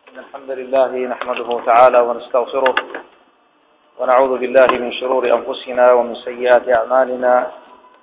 الحمد لله نحمده تعالى ونستغفره ونعوذ بالله من شرور أنفسنا ومن سيئات أعمالنا.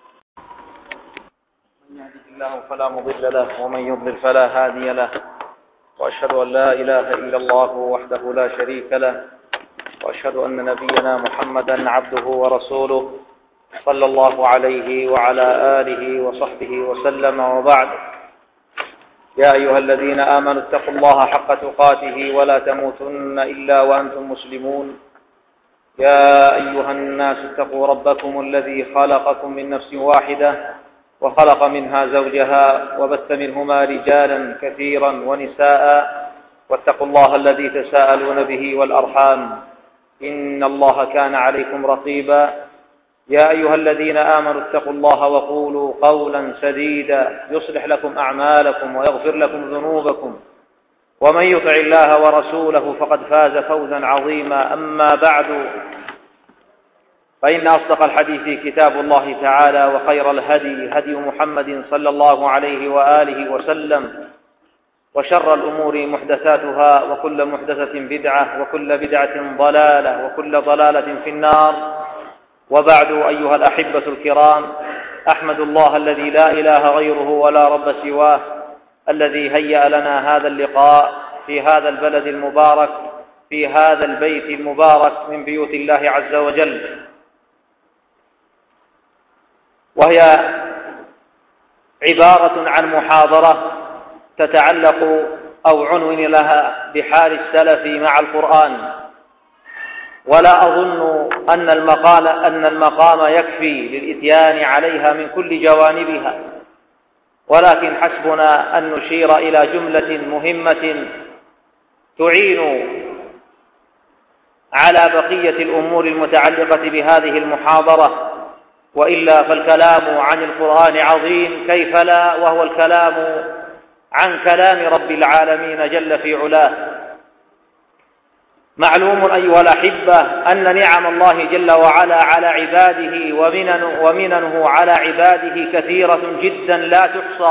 من يهده الله فلا مضل له ومن يضلل فلا هادي له، وأشهد أن لا إله إلا الله وحده لا شريك له، وأشهد أن نبينا محمدا عبده ورسوله صلى الله عليه وعلى آله وصحبه وسلم، وبعد. يا أيها الذين آمنوا اتقوا الله حق تقاته ولا تموتن إلا وأنتم مسلمون. يا أيها الناس اتقوا ربكم الذي خلقكم من نفس واحدة وخلق منها زوجها وبث منهما رجالا كثيرا ونساء، واتقوا الله الذي تساءلون به والأرحام إن الله كان عليكم رقيبا. يا أيها الذين آمنوا اتقوا الله وقولوا قولا سديدا يصلح لكم أعمالكم ويغفر لكم ذنوبكم، ومن يطع الله ورسوله فقد فاز فوزا عظيما. أما بعد، فإن أصدق الحديث كتاب الله تعالى، وخير الهدي هدي محمد صلى الله عليه وآله وسلم، وشر الأمور محدثاتها، وكل محدثة بدعة، وكل بدعة ضلالة، وكل ضلالة في النار. وبعد، أيها الأحبة الكرام، أحمد الله الذي لا إله غيره ولا رب سواه، الذي هيأ لنا هذا اللقاء في هذا البلد المبارك، في هذا البيت المبارك من بيوت الله عز وجل، وهي عبارة عن محاضرة تتعلق أو عنون لها بحال السلف مع القرآن. ولا أظن أن المقام يكفي للإتيان عليها من كل جوانبها، ولكن حسبنا أن نشير إلى جملة مهمة تعين على بقية الأمور المتعلقة بهذه المحاضرة، وإلا فالكلام عن القرآن عظيم، كيف لا، وهو الكلام عن كلام رب العالمين جل في علاه. معلوم أيها الأحبة أن نعم الله جل وعلا على عباده ومننه على عباده كثيرة جدا لا تحصى.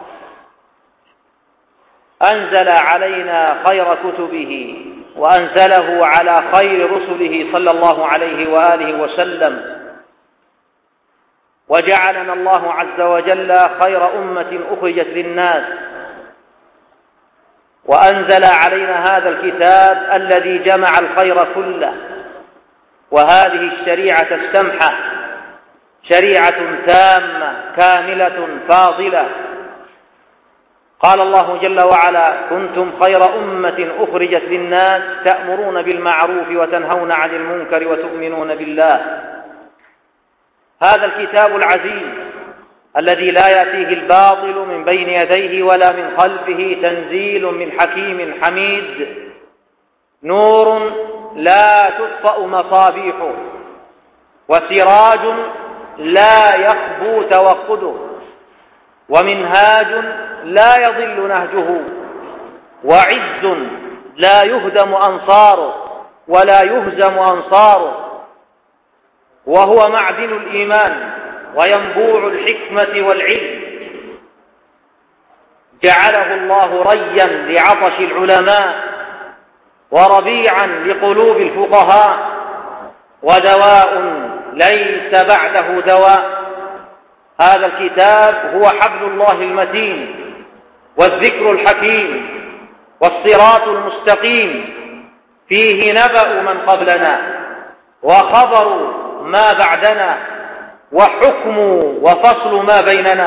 أنزل علينا خير كتبه، وأنزله على خير رسله صلى الله عليه وآله وسلم، وجعلنا الله عز وجل خير أمة أخرجت للناس، وأنزل علينا هذا الكتاب الذي جمع الخير كله، وهذه الشريعة السمحة، شريعة تامة كاملة فاضلة. قال الله جل وعلا: كنتم خير أمة أخرجت للناس تأمرون بالمعروف وتنهون عن المنكر وتؤمنون بالله. هذا الكتاب العزيز الذي لا يأتيه الباطل من بين يديه ولا من خلفه، تنزيل من حكيم حميد، نور لا تطفأ مصابيحه، وسراج لا يخبو توقده، ومنهاج لا يضل نهجه، وعز لا يهدم أنصاره ولا يهزم أنصاره، وهو معدن الإيمان وينبوع الحكمة والعلم. جعله الله ريا لعطش العلماء، وربيعا لقلوب الفقهاء، ودواء ليس بعده دواء. هذا الكتاب هو حبل الله المتين، والذكر الحكيم، والصراط المستقيم، فيه نبأ من قبلنا، وخبر ما بعدنا، وحكم وفصل ما بيننا.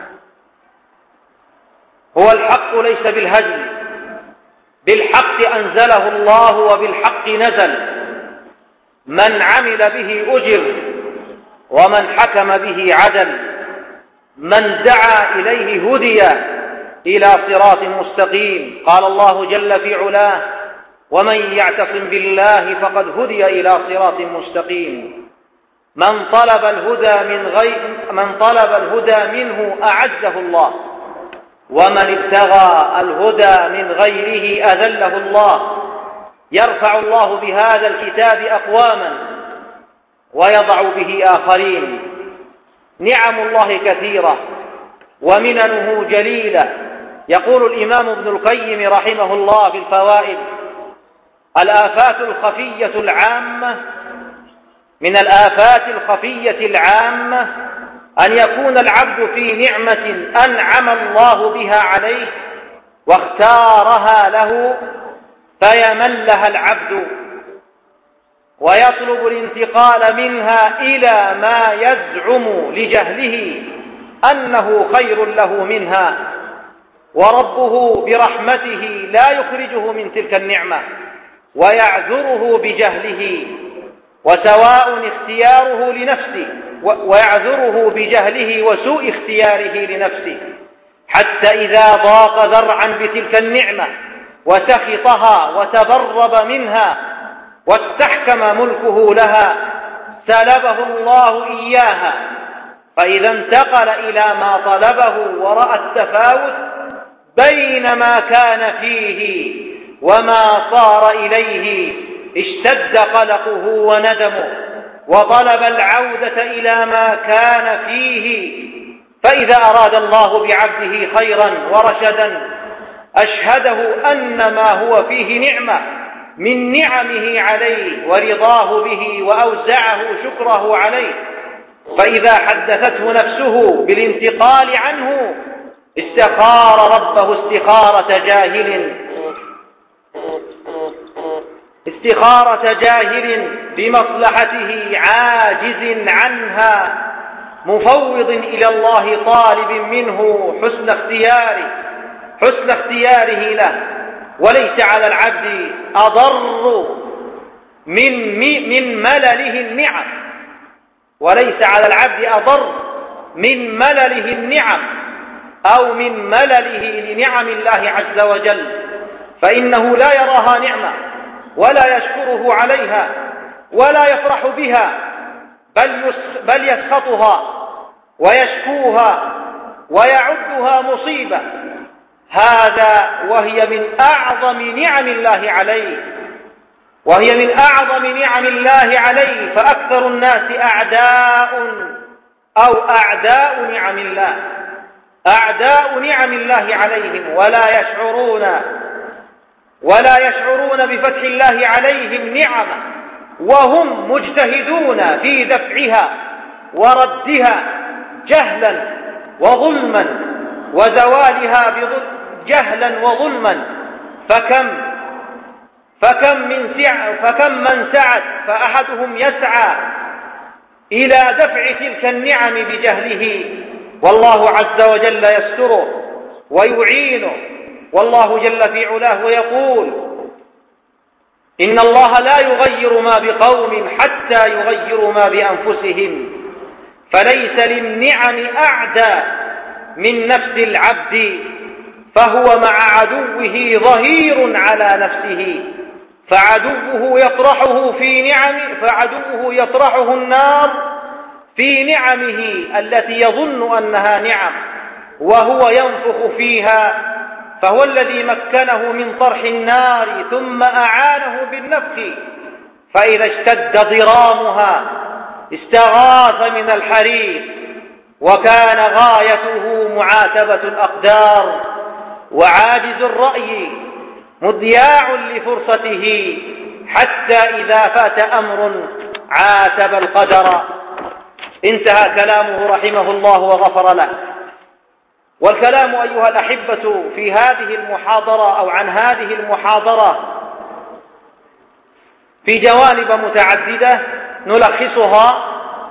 هو الحق ليس بالهزل، بالحق أنزله الله وبالحق نزل. من عمل به أجر، ومن حكم به عدل، من دعا إليه هدي إلى صراط مستقيم. قال الله جل في علاه: ومن يعتصم بالله فقد هدي إلى صراط مستقيم. من طلب الهدى منه أعزه الله، ومن ابتغى الهدى من غيره أذله الله. يرفع الله بهذا الكتاب أقواما ويضع به آخرين. نعم الله كثيرة ومننه جليلة، يقول الإمام ابن القيم رحمه الله في الفوائد: الآفات الخفية العامة، من الآفات الخفية العامة أن يكون العبد في نعمة أنعم الله بها عليه واختارها له فيملها العبد ويطلب الانتقال منها إلى ما يزعم لجهله أنه خير له منها، وربه برحمته لا يخرجه من تلك النعمة ويعذره بجهله، وسواء اختياره لنفسه ويعذره بجهله وسوء اختياره لنفسه، حتى إذا ضاق ذرعا بتلك النعمة وسخطها وتبرب منها واستحكم ملكه لها سلبه الله إياها، فإذا انتقل إلى ما طلبه ورأى التفاوت بين ما كان فيه وما صار إليه اشتد قلقه وندمه وطلب العودة إلى ما كان فيه. فإذا أراد الله بعبده خيرا ورشدا أشهده أن ما هو فيه نعمة من نعمه عليه ورضاه به وأوزعه شكره عليه، فإذا حدثته نفسه بالانتقال عنه استخار ربه استخارة جاهل بمصلحته عاجز عنها مفوض إلى الله طالب منه حسن اختياره له. وليس على العبد أضر من ملله النعم، وليس على العبد أضر من ملله النعم أو من ملله لنعم الله عز وجل، فإنه لا يراها نعمة ولا يشكره عليها ولا يفرح بها، بل يسخطها ويشكوها ويعدها مصيبة. هذا وهي من أعظم نعم الله عليه، فأكثر الناس أعداء نعم الله عليهم ولا يشعرون بفتح الله عليهم نعمة، وهم مجتهدون في دفعها وردها جهلا وظلما وزوالها جهلا وظلما. فكم من سعد فأحدهم يسعى إلى دفع تلك النعم بجهله، والله عز وجل يستره ويعينه، والله جل في علاه ويقول: إن الله لا يغير ما بقوم حتى يغيروا ما بأنفسهم. فليس للنعم أعدى من نفس العبد، فهو مع عدوه ظهير على نفسه، فعدوه يطرحه النار في نعمه التي يظن أنها نعم وهو ينفخ فيها، فهو الذي مكنه من طرح النار ثم أعانه بالنفخ، فإذا اشتد ضرامها استغاث من الحريق، وكان غايته معاتبة الأقدار وعاجز الرأي مضياع لفرصته، حتى إذا فات أمر عاتب القدر. انتهى كلامه رحمه الله وغفر له. والكلام أيها الأحبة في هذه المحاضرة أو عن هذه المحاضرة في جوانب متعددة نلخصها.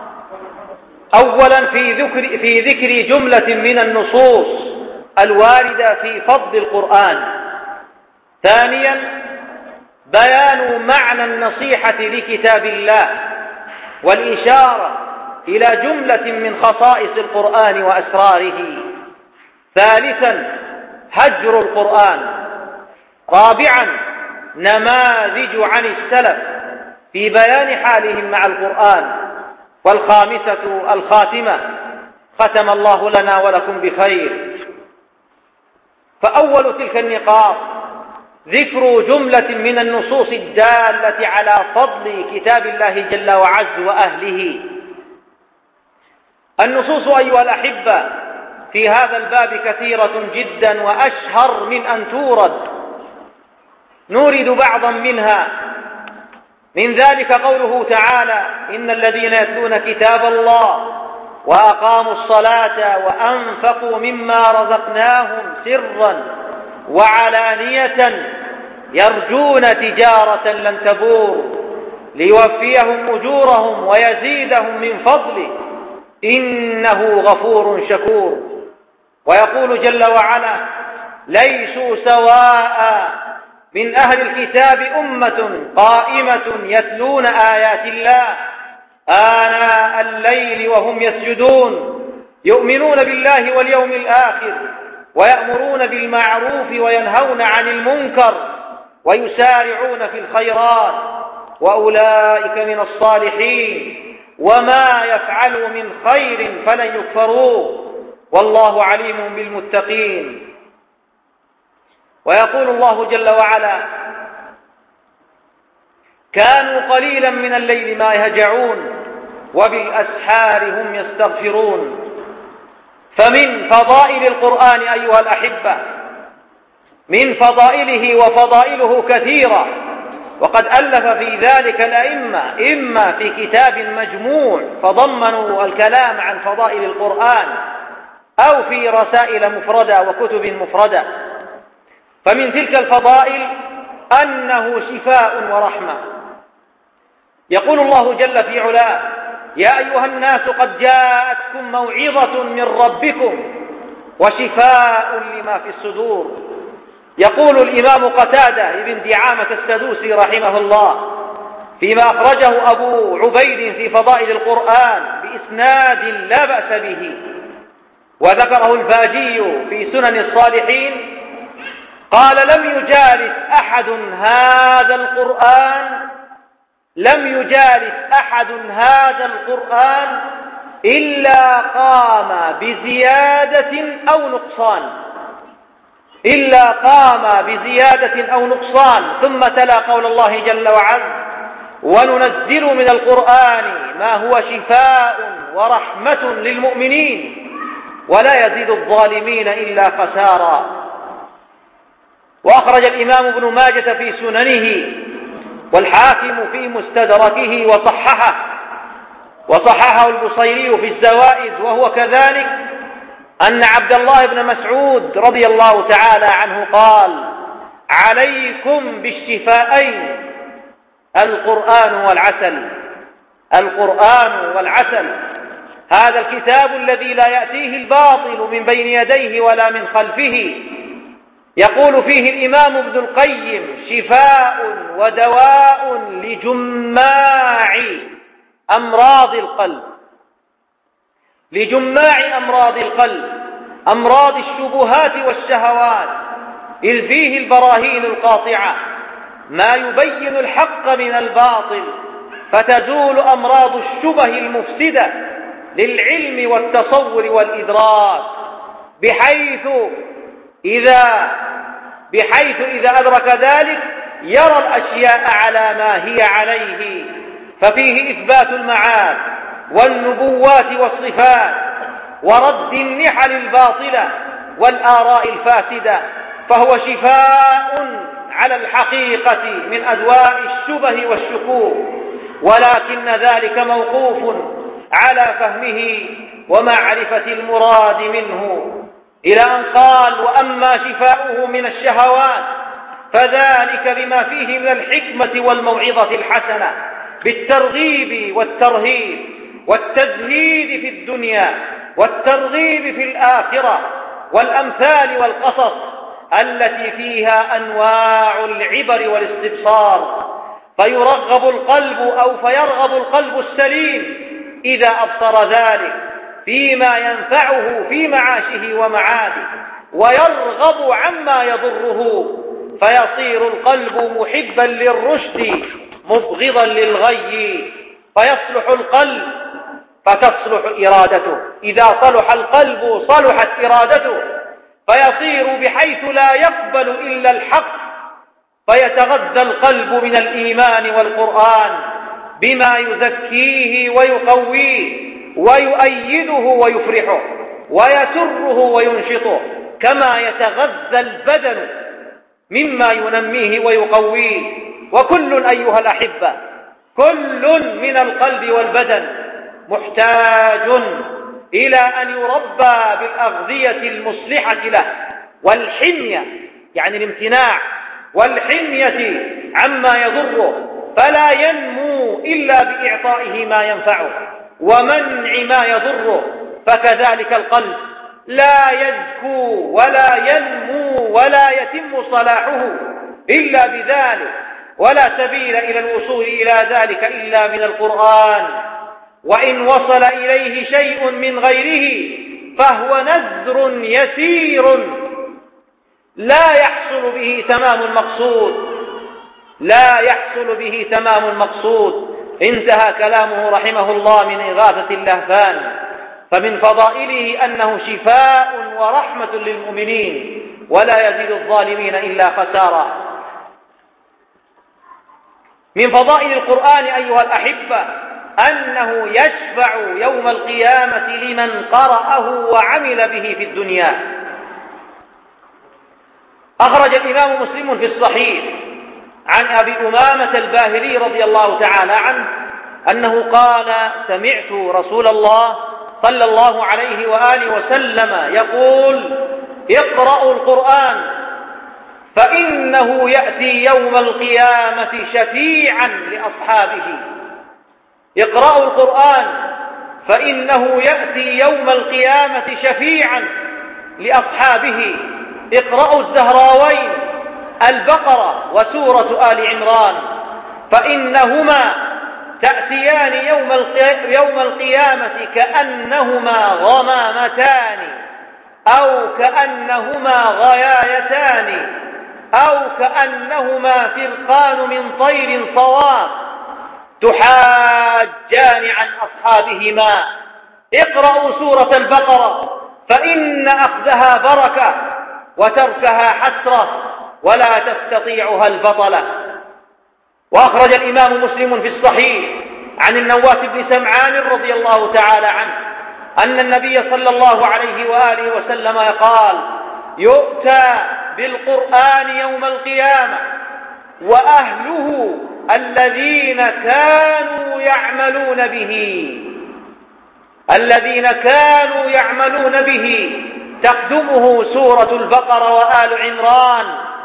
أولا في ذكر جملة من النصوص الواردة في فضل القرآن. ثانيا بيان معنى النصيحة لكتاب الله والإشارة إلى جملة من خصائص القرآن وأسراره. ثالثا هجر القرآن. رابعا نماذج عن السلف في بيان حالهم مع القرآن. والخامسة الخاتمة، ختم الله لنا ولكم بخير. فأول تلك النقاط ذكر جملة من النصوص الدالة على فضل كتاب الله جل وعز وأهله. النصوص أيها الأحبة في هذا الباب كثيرة جدا وأشهر من أن تورد، نورد بعضا منها. من ذلك قوله تعالى: إن الذين يتلون كتاب الله وأقاموا الصلاة وأنفقوا مما رزقناهم سرا وعلانية يرجون تجارة لن تبور ليوفيهم أجورهم ويزيدهم من فضله إنه غفور شكور. ويقول جل وعلا: ليسوا سواء من أهل الكتاب أمة قائمة يتلون آيات الله آناء الليل وهم يسجدون يؤمنون بالله واليوم الآخر ويأمرون بالمعروف وينهون عن المنكر ويسارعون في الخيرات وأولئك من الصالحين وما يفعلوا من خير فلن يكفروه والله عليم بالمتقين. ويقول الله جل وعلا: كانوا قليلا من الليل ما يهجعون وبالأسحار هم يستغفرون. فمن فضائل القرآن أيها الأحبة، من فضائله وفضائله كثيرة، وقد ألف في ذلك الأئمة إما في كتاب مجموع فضمنوا الكلام عن فضائل القرآن أو في رسائل مفردة وكتب مفردة. فمن تلك الفضائل أنه شفاء ورحمة. يقول الله جل في علاه: يا أيها الناس قد جاءتكم موعظة من ربكم وشفاء لما في الصدور. يقول الإمام قتادة بن دعامة السدوسي رحمه الله فيما أخرجه أبو عبيد في فضائل القرآن بإسناد لا بأس به، وذكره الباجي في سنن الصالحين، قال: لم يجالس أحد هذا القرآن إلا قام بزيادة أو نقصان. ثم تلا قول الله جل وعلا: وننزل من القرآن ما هو شفاء ورحمة للمؤمنين ولا يزيد الظالمين إلا خسارا. وأخرج الإمام ابن ماجة في سننه والحاكم في مستدركه وصححه البصيري في الزوائد وهو كذلك، أن عبد الله بن مسعود رضي الله تعالى عنه قال: عليكم بالشفاءين القرآن والعسل. هذا الكتاب الذي لا يأتيه الباطل من بين يديه ولا من خلفه. يقول فيه الإمام ابن القيم: شفاء ودواء لجماع أمراض القلب، أمراض الشبهات والشهوات، إذ فيه البراهين القاطعة ما يبين الحق من الباطل، فتزول أمراض الشبه المفسدة للعلم والتصور والإدراك، بحيث إذا أدرك ذلك يرى الأشياء على ما هي عليه. ففيه إثبات المعاد والنبوات والصفات ورد النحل الباطلة والآراء الفاسدة، فهو شفاء على الحقيقة من أدواء الشبه والشكوك، ولكن ذلك موقوف على فهمه ومعرفة المراد منه، إلى أن قال: وأما شفاؤه من الشهوات فذلك لما فيه من الحكمة والموعظة الحسنة بالترغيب والترهيب والتزهيد في الدنيا والترغيب في الآخرة، والأمثال والقصص التي فيها أنواع العبر والاستبصار، فيرغب القلب السليم إذا أبصر ذلك فيما ينفعه في معاشه ومعاده، ويرغب عما يضره، فيصير القلب محبا للرشد مبغضا للغي، فيصلح القلب فتصلح إرادته. إذا صلح القلب صلحت إرادته، فيصير بحيث لا يقبل إلا الحق، فيتغذى القلب من الإيمان والقرآن بما يزكيه ويقويه ويؤيده ويفرحه. ويسره وينشطه، كما يتغذى البدن مما ينميه ويقويه. وكل أيها الأحبة، كل من القلب والبدن محتاج إلى أن يربى بالأغذية المصلحة له، والحمية يعني الامتناع والحمية عما يضره، فلا ينمو إلا بإعطائه ما ينفعه ومنع ما يضره. فكذلك القلب لا يزكو ولا ينمو ولا يتم صلاحه إلا بذلك، ولا سبيل إلى الوصول إلى ذلك إلا من القرآن، وإن وصل إليه شيء من غيره فهو نذر يسير لا يحصل به تمام المقصود، لا يحصل به تمام المقصود. انتهى كلامه رحمه الله من إغاثة اللهفان. فمن فضائله أنه شفاء ورحمة للمؤمنين، ولا يزيد الظالمين إلا خسارا. من فضائل القرآن أيها الأحبة أنه يشفع يوم القيامة لمن قرأه وعمل به في الدنيا. أخرج الإمام مسلم في الصحيح عن أبي أمامة الباهلي رضي الله تعالى عنه أنه قال: سمعت رسول الله صلى الله عليه وآله وسلم يقول: اقرأوا القرآن فإنه يأتي يوم القيامة شفيعا لأصحابه. اقرأوا القرآن فإنه يأتي يوم القيامة شفيعا لأصحابه. اقرأوا الزهراوين البقرة وسورة آل عمران، فإنهما تأتيان يوم القيامة كأنهما غمامتان أو كأنهما غيايتان أو كأنهما فرقان من طير صواف تحاجان عن أصحابهما. اقرأوا سورة البقرة فإن أخذها بركة وتركها حسرة ولا تستطيعها البطلة. وأخرج الإمام مسلم في الصحيح عن النواس بن سمعان رضي الله تعالى عنه أن النبي صلى الله عليه وآله وسلم قال: يؤتى بالقرآن يوم القيامة وأهله الذين كانوا يعملون به تقدمه سورة البقرة وآل عمران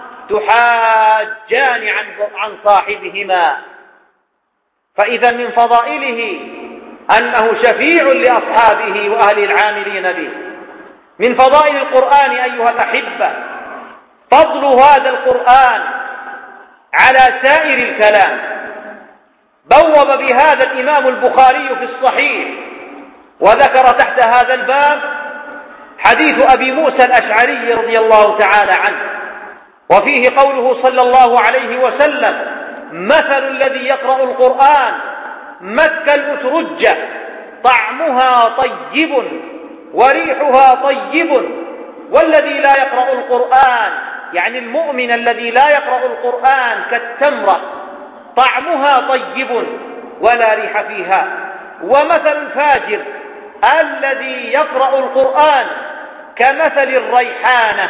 تحاجان عن صاحبهما. فإذا من فضائله أنه شفيع لأصحابه وأهل العاملين به. من فضائل القرآن أيها الأحبة فضل هذا القرآن على سائر الكلام. بوب بهذا الإمام البخاري في الصحيح وذكر تحت هذا الباب حديث أبي موسى الأشعري رضي الله تعالى عنه، وفيه قوله صلى الله عليه وسلم: مثل الذي يقرأ القرآن مثل الأترجة طعمها طيب وريحها طيب، والذي لا يقرأ القرآن يعني المؤمن الذي لا يقرأ القرآن كالتمرة طعمها طيب ولا ريح فيها. ومثل الفاجر الذي يقرأ القرآن كمثل الريحانة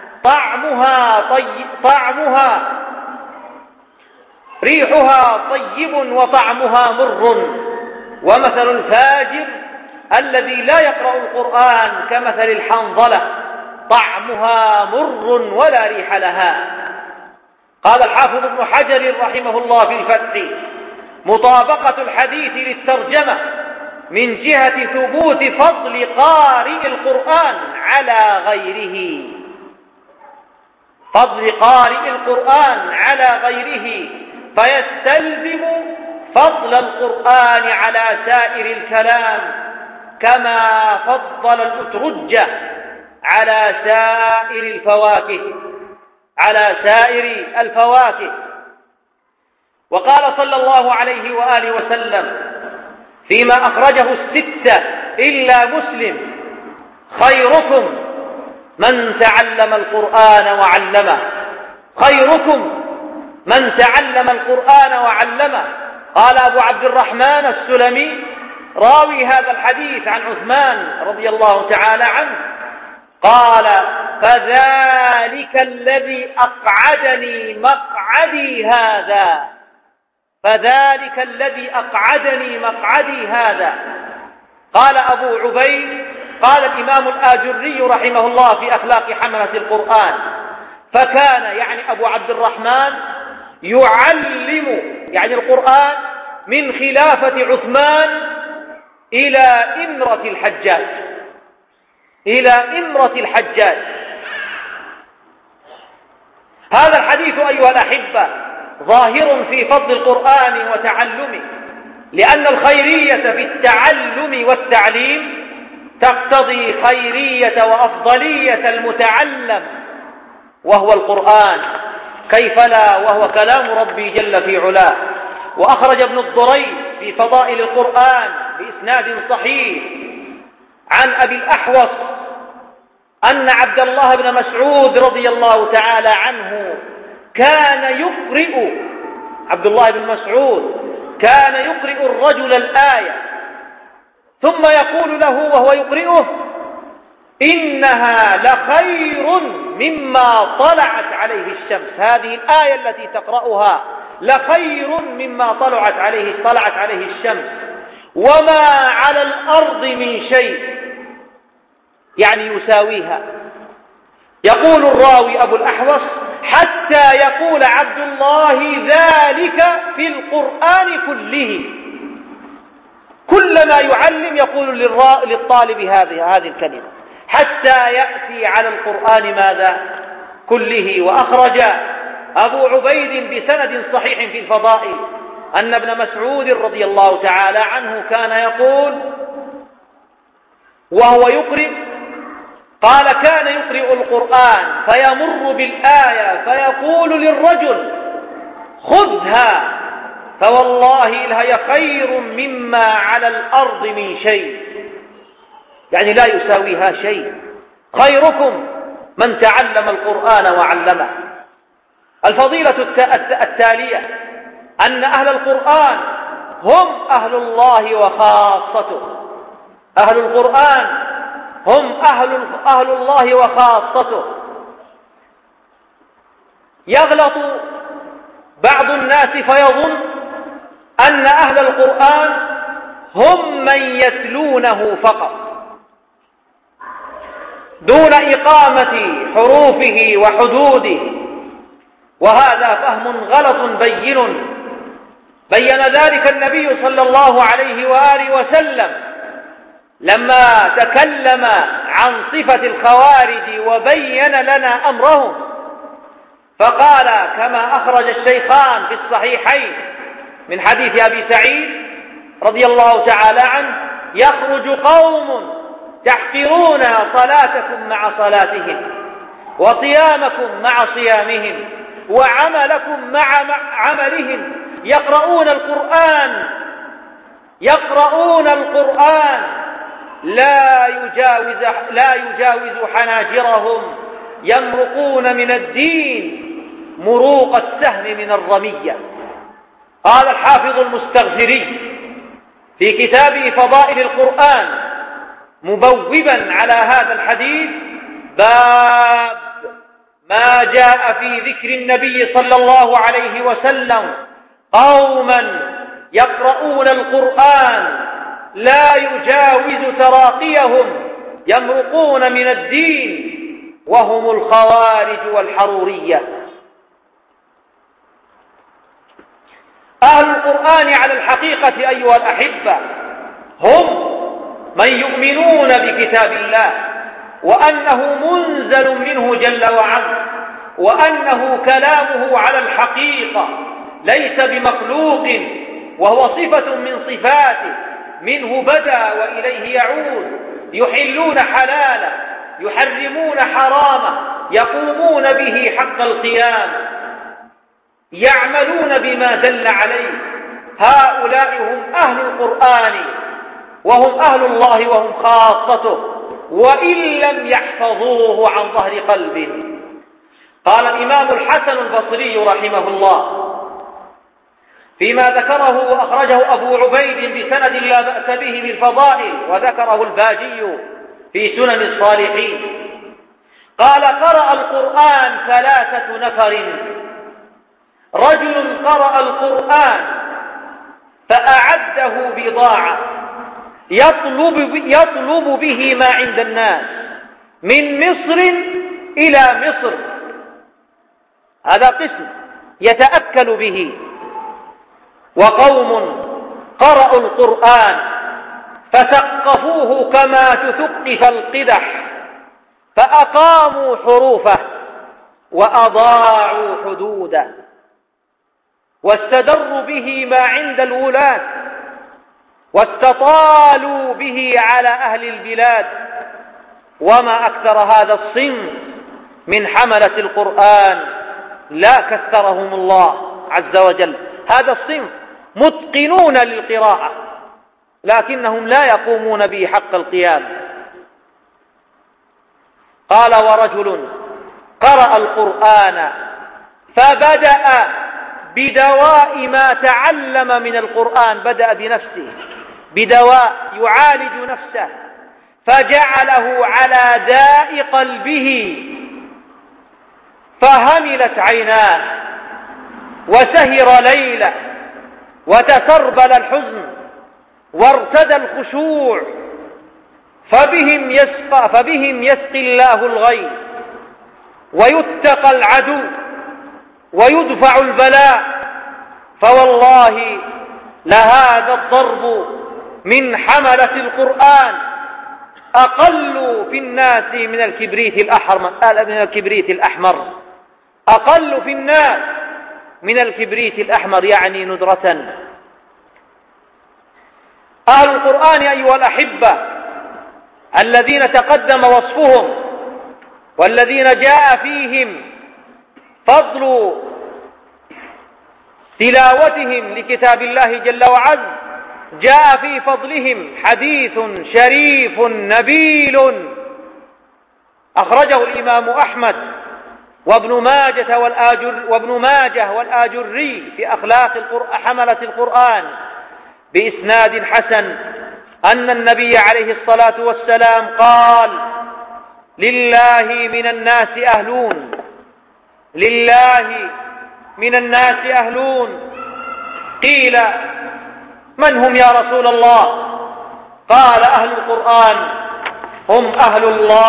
ريحها طيب وطعمها مر. ومثل الفاجر الذي لا يقرأ القرآن كمثل الحنظلة طعمها مر ولا ريح لها. قال الحافظ ابن حجر رحمه الله في الفتح: مطابقة الحديث للترجمة من جهة ثبوت فضل قارئ القرآن على غيره. فيستلزم فضل القرآن على سائر الكلام كما فضل الأترجة على سائر الفواكه. وقال صلى الله عليه وآله وسلم فيما أخرجه الستة إلا مسلم: خيركم من تعلم القرآن وعلمه. خيركم من تعلم القرآن وعلمه. قال أبو عبد الرحمن السلمي: راوي هذا الحديث عن عثمان رضي الله تعالى عنه قال: فذلك الذي أقعدني مقعدي هذا، فذلك الذي أقعدني مقعدي هذا. قال أبو عبيد، قال الإمام الآجري رحمه الله في أخلاق حملة القرآن: فكان يعني أبو عبد الرحمن يعلم يعني القرآن من خلافة عثمان إلى إمرة الحجاج، إلى إمرة الحجاج. هذا الحديث أيها الأحبة ظاهر في فضل القرآن وتعلمه، لأن الخيرية في التعلم والتعليم تقتضي خيرية وأفضلية المتعلم وهو القرآن، كيف لا وهو كلام ربي جل في علاه. وأخرج ابن الضرير في فضائل القرآن بإسناد صحيح عن أبي الأحوص أن عبد الله بن مسعود رضي الله تعالى عنه كان يقرئ، عبد الله بن مسعود كان يقرئ الرجل الآية ثم يقول له وهو يقرئه: إنها لخير مما طلعت عليه الشمس. هذه الآية التي تقرأها لخير مما طلعت عليه الشمس، وما على الأرض من شيء، يعني يساويها. يقول الراوي أبو الأحوص: حتى يقول عبد الله ذلك في القرآن كله، كلما يعلم يقول للطالب هذه الكلمة حتى يأتي على القرآن ماذا؟ كله. وأخرج أبو عبيد بسند صحيح في الفضائل أن ابن مسعود رضي الله تعالى عنه كان يقول وهو يقرئ، قال: كان يقرئ القرآن فيمر بالآية فيقول للرجل: خذها فوالله لهي خير مما على الأرض من شيء، يعني لا يساويها شيء. خيركم من تعلم القرآن وعلمه. الفضيلة التالية أن أهل القرآن هم أهل الله وخاصته. أهل القرآن هم أهل الله وخاصته. يغلط بعض الناس فيظن أن أهل القرآن هم من يتلونه فقط دون إقامة حروفه وحدوده، وهذا فهم غلط بين ذلك النبي صلى الله عليه وآله وسلم لما تكلم عن صفة الخوارج وبين لنا أمرهم، فقال كما أخرج الشيخان في الصحيحين من حديث أبي سعيد رضي الله تعالى عنه: يخرج قوم تحقرون صلاتكم مع صلاتهم، وصيامكم مع صيامهم، وعملكم مع عملهم، يقرؤون القرآن لا يجاوز حناجرهم، يمرقون من الدين مروق السهم من الرمية. قال الحافظ المستغفري في كتابه فضائل القرآن مبوبا على هذا الحديث: باب ما جاء في ذكر النبي صلى الله عليه وسلم قوما يقرؤون القرآن لا يجاوز تراقيهم، يمرقون من الدين، وهم الخوارج والحرورية. أهل القرآن على الحقيقة أيها الأحبة هم من يؤمنون بكتاب الله، وأنه منزل منه جل وعلا، وأنه كلامه على الحقيقة ليس بمخلوق، وهو صفة من صفاته، منه بدأ وإليه يعود. يحلون حلاله، يحرمون حرامه، يقومون به حق القيام، يعملون بما دل عليه. هؤلاء هم أهل القرآن، وهم أهل الله وهم خاصته، وإن لم يحفظوه عن ظهر قلب. قال الإمام الحسن البصري رحمه الله: فيما ذكره وأخرجه أبو عبيد بسند لا بأس به بالفضائل، وذكره الباجي في سنن الصالحين. قال: قرأ القرآن 3 نفر: رجل قرأ القرآن فأعده بضاعة يطلب به ما عند الناس من مصر إلى مصر، هذا قسم يتأكل به. وقوم قرأوا القرآن فثقفوه كما تثقف القدح، فأقاموا حروفه وأضاعوا حدوده، واستدروا به ما عند الولاة، واستطالوا به على أهل البلاد. وما أكثر هذا الصنف من حملة القرآن، لا كثرهم الله عز وجل. هذا الصنف متقنون للقراءة لكنهم لا يقومون به حق القيام. قال: ورجل قرأ القرآن فبدأ بدواء ما تعلم من القرآن، بدأ بنفسه بدواء يعالج نفسه، فجعله على داء قلبه، فهملت عيناه وسهر ليله، وتسربل الحزن وارتدى الخشوع، فبهم يسقي الله الغيث ويتقى العدو ويدفع البلاء. فوالله لهذا الضرب من حملة القرآن أقل في الناس من الكبريت الأحمر، أقل في الناس من الكبريت الأحمر، يعني ندرة. أهل القرآن أيها الأحبة الذين تقدم وصفهم والذين جاء فيهم فضل تلاوتهم لكتاب الله جل وعز، جاء في فضلهم حديث شريف نبيل أخرجه الإمام أحمد وابن ماجه والآجري في أخلاق حملة القرآن بإسناد حسن، أن النبي عليه الصلاة والسلام قال: لله من الناس أهلون. قيل: من هم يا رسول الله؟ قال: أهل القرآن هم أهل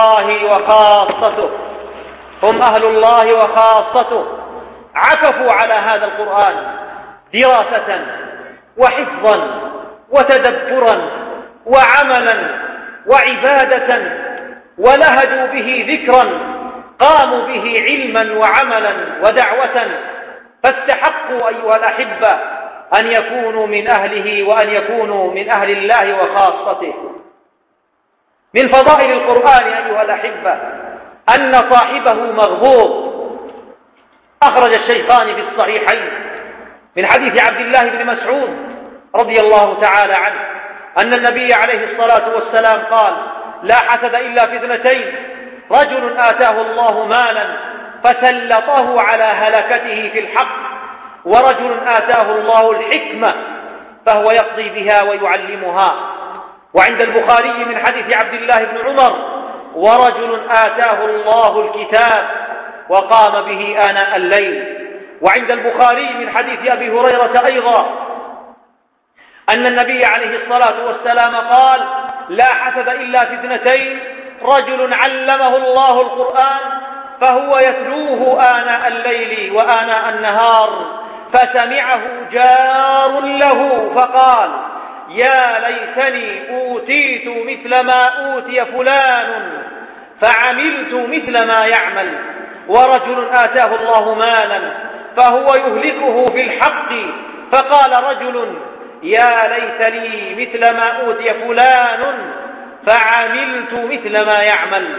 الله وخاصته، عكفوا على هذا القرآن دراسة وحفظا وتدبرا وعملا وعبادة، ولهجوا به ذكرا، قاموا به علما وعملا ودعوة، فاستحقوا أيها الأحبة أن يكونوا من أهله وأن يكونوا من أهل الله وخاصته. من فضائل القرآن أيها الأحبة أن صاحبه مغبوط. أخرج الشيخان في الصحيحين من حديث عبد الله بن مسعود رضي الله تعالى عنه أن النبي عليه الصلاة والسلام قال: لا حسد إلا في 2: رجل آتاه الله مالا فسلطه على هلكته في الحق، ورجل آتاه الله الحكمة فهو يقضي بها ويعلمها. وعند البخاري من حديث عبد الله بن عمر: ورجل آتاه الله الكتاب وقام به آناء الليل. وعند البخاري من حديث أبي هريرة أيضا أن النبي عليه الصلاة والسلام قال: لا حسد إلا في 2: رجل علمه الله القرآن فهو يتلوه آناء الليل وآناء النهار، فسمعه جار له فقال: يا ليتني أوتيت مثل ما أوتي فلان فعملت مثل ما يعمل. ورجل آتاه الله مالا فهو يهلكه في الحق، فقال رجل: يا ليت لي مثل ما أوتي فلان فعملت مثل ما يعمل.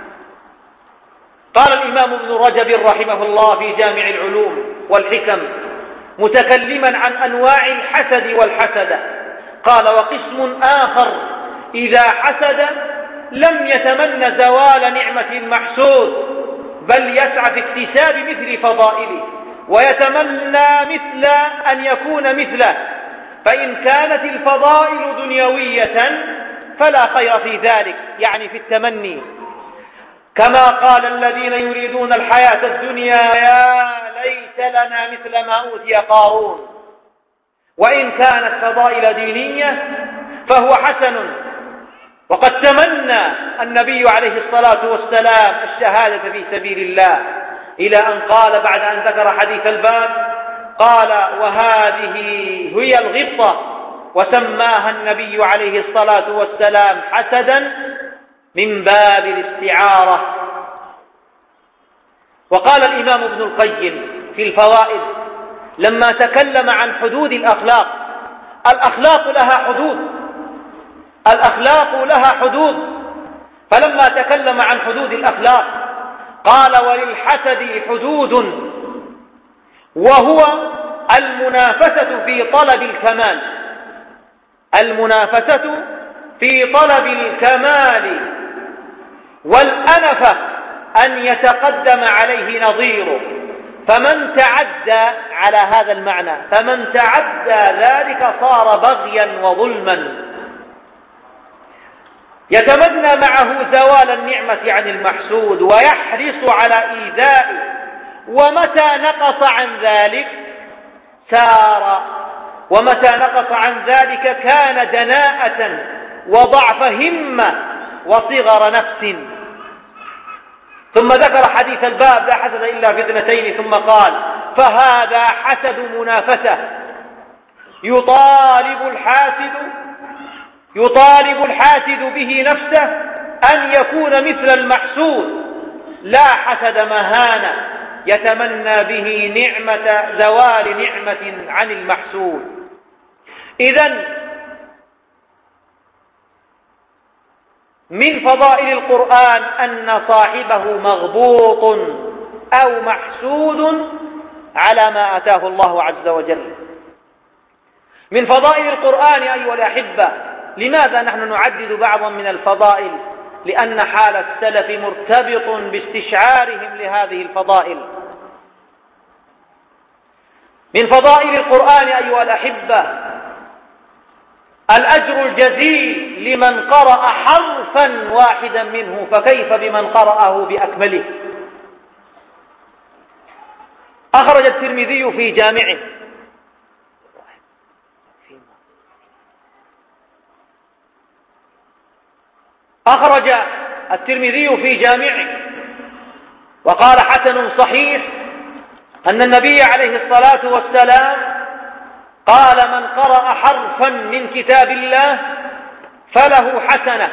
قال الإمام ابن رجب رحمه الله في جامع العلوم والحكم متكلما عن أنواع الحسد والحسد، قال: وقسم آخر إذا حسد لم يتمن زوال نعمة المحسود، بل يسعى في اكتساب مثل فضائله ويتمنى مثل أن يكون مثله، فإن كانت الفضائل دنيوية فلا خير في ذلك، يعني في التمني، كما قال الذين يريدون الحياة الدنيا يا ليت لنا مثل ما أوتي قارون. وإن كانت فضائل دينية فهو حسن، وقد تمنى النبي عليه الصلاة والسلام الشهادة في سبيل الله، إلى أن قال بعد أن ذكر حديث الباب قال وهذه هي الغبطة، وسماها النبي عليه الصلاة والسلام حسدا من باب الاستعارة. وقال الإمام ابن القيم في الفوائد لما تكلم عن حدود الأخلاق: الأخلاق لها حدود، الأخلاق لها حدود. فلما تكلم عن حدود الأخلاق قال وللحسد حدود، وهو المنافسة في طلب الكمال، المنافسة في طلب الكمال، والأنفة أن يتقدم عليه نظيره، فمن تعدى على هذا المعنى، فمن تعدى ذلك صار بغيا وظلما. يتمنى معه زوال النعمة عن المحسود ويحرص على إيذائه، ومتى نقص عن ذلك سار، ومتى نقص عن ذلك كان دناءة وضعف همة وصغر نفس. ثم ذكر حديث الباب لا حسد إلا في اثنتين، ثم قال فهذا حسد منافسة، يطالب الحاسد به نفسه أن يكون مثل المحسود، لا حسد مهانة يتمنى به نعمة زوال نعمة عن المحسود. إذن من فضائل القرآن أن صاحبه مغبوط أو محسود على ما آتاه الله عز وجل. من فضائل القرآن أيها الأحبة، لماذا نحن نعدد بعضا من الفضائل؟ لأن حال السلف مرتبط باستشعارهم لهذه الفضائل. من فضائل القرآن أيها الأحبة الأجر الجزيل لمن قرأ حرفا واحدا منه، فكيف بمن قرأه بأكمله؟ أخرج الترمذي في جامعه وقال حسن صحيح أن النبي عليه الصلاة والسلام قال من قرأ حرفا من كتاب الله فله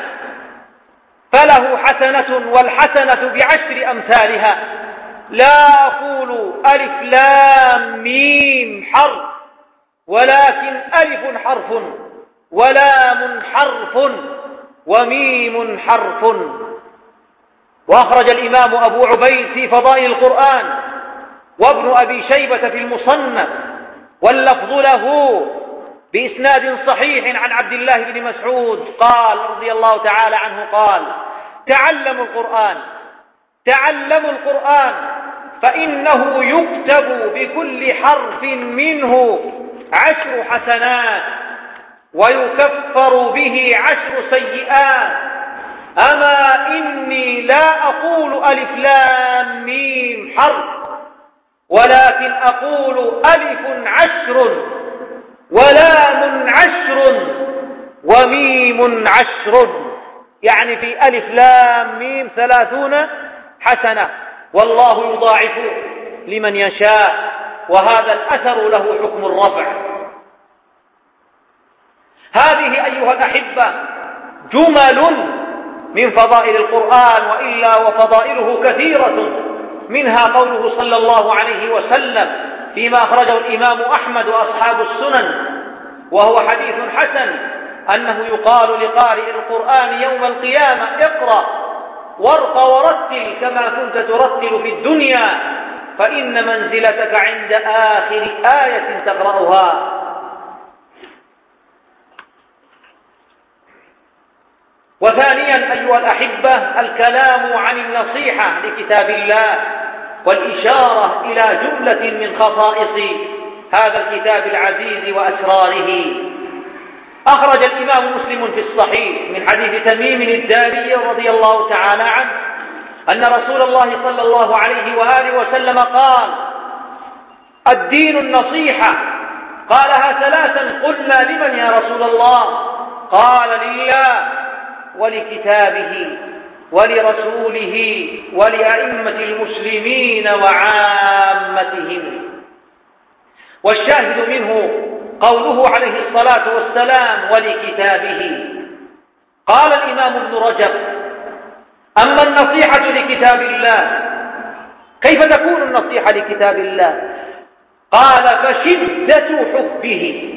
حسنة والحسنة بعشر أمثالها. لا أقول ألف لام ميم حرف، ولكن ألف حرف ولام حرف وميم حرف. وأخرج الإمام أبو عبيد في فضائل القرآن وابن أبي شيبة في المصنف واللفظ له بإسناد صحيح عن عبد الله بن مسعود قال رضي الله تعالى عنه قال تعلموا القرآن فإنه يكتب بكل حرف منه 10 حسنات ويكفر به 10 سيئات. أما إني لا أقول ألف لام ميم حرف، ولكن أقول ألف 10 ولام 10 وميم 10، يعني في ألف لام ميم 30 حسنة، والله يضاعف لمن يشاء، وهذا الأثر له حكم الرفع. هذه أيها الأحبة جمل من فضائل القرآن، وإلا وفضائله كثيرة، منها قوله صلى الله عليه وسلم فيما أخرجه الإمام أحمد وأصحاب السنن وهو حديث حسن أنه يقال لقارئ القرآن يوم القيامة اقرأ وارق ورتل كما كنت ترتل في الدنيا، فإن منزلتك عند آخر آية تقرأها. وثانيا أيها الأحبة الكلام عن النصيحة لكتاب الله والإشارة إلى جملة من خصائص هذا الكتاب العزيز وأسراره. أخرج الإمام مسلم في الصحيح من حديث تميم الداري رضي الله تعالى عنه أن رسول الله صلى الله عليه وآله وسلم قال: الدين النصيحة. قالها ثلاثا: قلنا لمن يا رسول الله؟ قال: لله ولكتابه ولرسوله ولأئمة المسلمين وعامتهم. والشاهد منه قوله عليه الصلاة والسلام: ولكتابه. قال الإمام ابن رجب: أما النصيحة لكتاب الله، كيف تكون النصيحة لكتاب الله؟ قال: فشدة حبه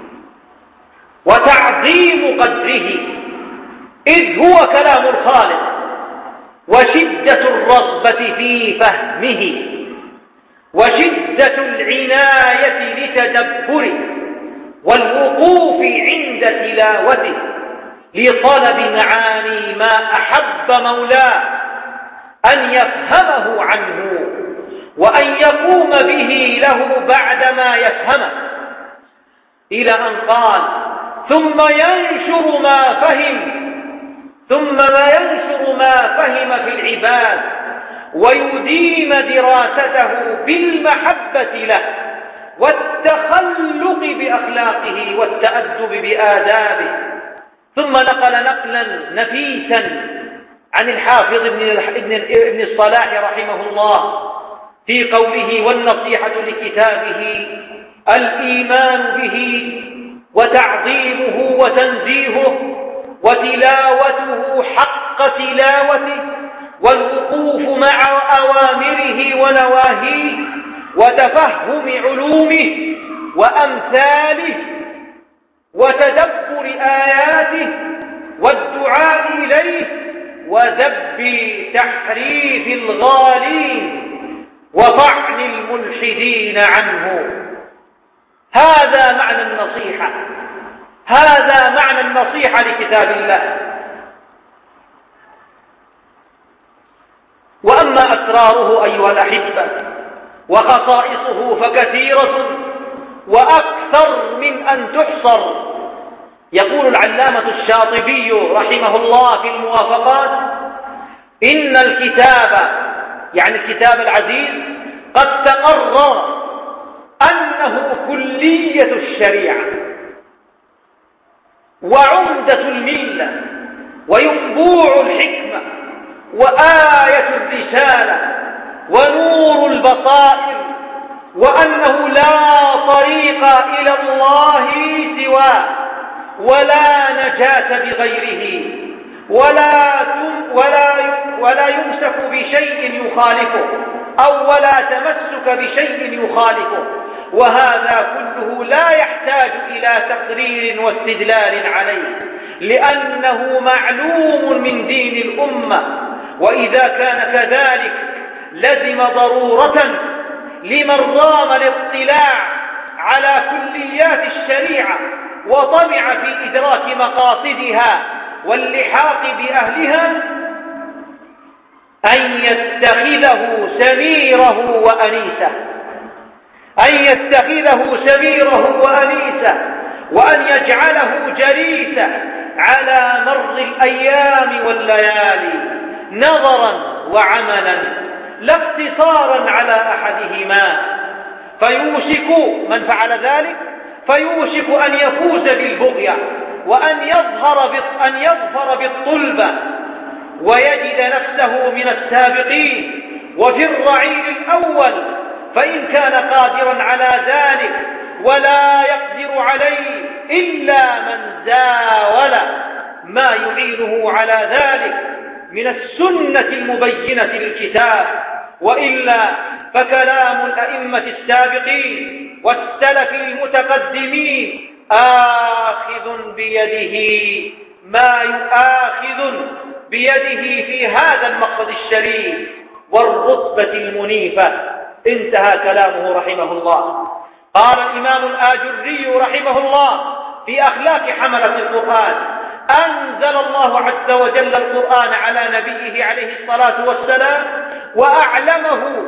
وتعظيم قدره، إذ هو كلام الخالق، وشدة الرغبة في فهمه، وشدة العناية لتدبره، والوقوف عند تلاوته لطلب معاني ما أحب مولاه أن يفهمه عنه، وأن يقوم به له بعدما يفهمه، إلى أن قال: ثم ينشر ما فهم في العباد، ويديم دراسته بالمحبة له والتخلق بأخلاقه والتأدب بآدابه. ثم نقل نقلا نفيسا عن الحافظ ابن الصلاح رحمه الله في قوله: والنصيحة لكتابه الإيمان به وتعظيمه وتنزيهه وتلاوته حق تلاوته، والوقوف مع أوامره ونواهيه، وتفهم علومه وأمثاله، وتدبر آياته، والدعاء إليه، وذب تحريف الغالين وطعن الملحدين عنه. هذا معنى النصيحة، هذا معنى النصيحة لكتاب الله. وأما أسراره أيها الأحبة وخصائصه فكثيرة وأكثر من أن تحصر. يقول العلامة الشاطبي رحمه الله في الموافقات: إن الكتاب، يعني الكتاب العزيز، قد تقرر أنه كلية الشريعة وعمدة الملة وينبوع الحكمة وآية الرسالة ونور البصائر، وأنه لا طريق إلى الله سواه، ولا نجاة بغيره، ولا يمسك بشيء يخالفه، أو ولا تمسك بشيء يخالفه. وهذا كله لا يحتاج إلى تقرير واستدلال عليه، لأنه معلوم من دين الأمة. وإذا كان كذلك لزم ضرورة لمن رام الاطلاع على كليات الشريعة وطمع في إدراك مقاصدها واللحاق بأهلها أن يتخذه سميره وأنيسه، وأن يجعله جليسه على مر الأيام والليالي، نظرا وعملا، لا اقتصارا على أحدهما. فيوشك من فعل ذلك أن يفوز بالبغية، وأن يظفر بالطلبة، ويجد نفسه من السابقين وفي الرعيل الأول، فإن كان قادرا على ذلك، ولا يقدر عليه إلا من زاول ما يعينه على ذلك من السنة المبينة للكتاب. وإلا فكلام الأئمة السابقين والسلف المتقدمين آخذ بيده ما يؤاخذ بيده في هذا المقصد الشريف والرتبة المنيفة. انتهى كلامه رحمه الله. قال الإمام الآجري رحمه الله في أخلاق حملة القرآن: أنزل الله عز وجل القرآن على نبيه عليه الصلاة والسلام، وأعلمه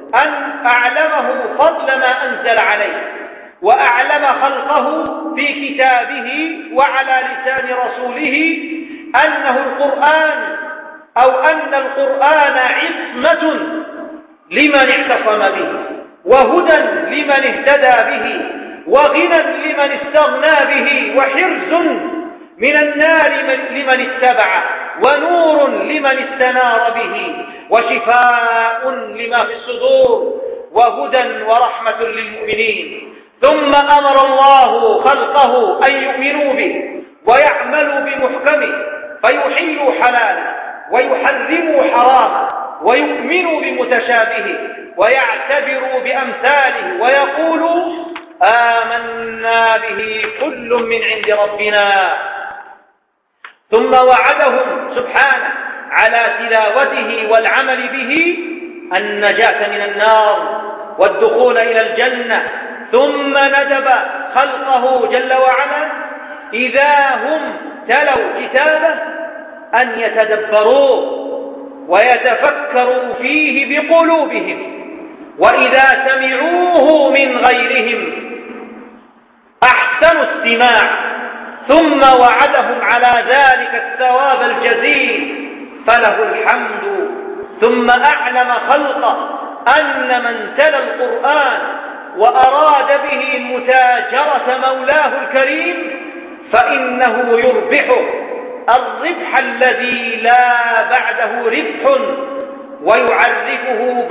أن أعلمه فضل ما أنزل عليه، وأعلم خلقه في كتابه وعلى لسان رسوله أنه القرآن، أو أن القرآن عصمة لمن اعتصم به، وهدى لمن اهتدى به، وغنى لمن استغنى به، وحرز من النار لمن اتبعه، ونور لمن استنار به، وشفاء لما في الصدور، وهدى ورحمة للمؤمنين. ثم أمر الله خلقه أن يؤمنوا به ويعملوا بمحكمه، فيحلوا حلاله ويحرموا حرامه، ويؤمنوا بمتشابهه ويعتبروا بأمثاله، ويقولوا آمنا به كل من عند ربنا. ثم وعدهم سبحانه على تلاوته والعمل به النجاة من النار والدخول إلى الجنة. ثم ندب خلقه جل وعلا إذا هم تلوا كتابه أن يتدبروه ويتفكروا فيه بقلوبهم، وإذا سمعوه من غيرهم أحسنوا استماع. ثم وعدهم على ذلك الثواب الجزيل، فله الحمد. ثم أعلم خلقه أن من تلا القرآن وأراد به متاجرة مولاه الكريم فإنه يربحه الربح الذي لا بعده ربح، ويعرفه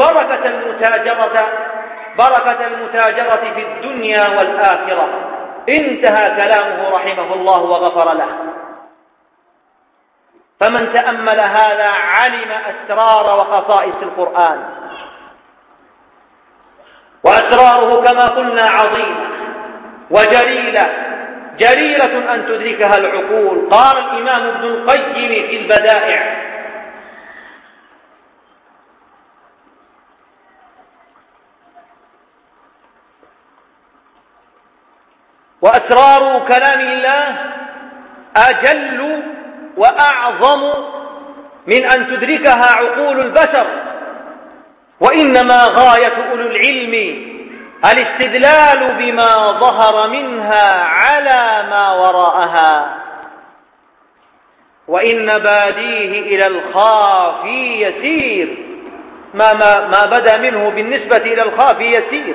بركة المتاجرة في الدنيا والآخرة. انتهى كلامه رحمه الله وغفر له. فمن تأمل هذا علم أسرار وخصائص القرآن، وأسراره كما قلنا عظيمة وجليلة، جليلة أن تدركها العقول. قال الإمام ابن القيم في البدائع: وأسرار كلام الله أجل وأعظم من أن تدركها عقول البشر، وإنما غاية أولو العلم الاستدلال بما ظهر منها على ما وراءها، وإن باديه إلى الخافي يسير، ما بدا منه بالنسبة إلى الخافي يسير.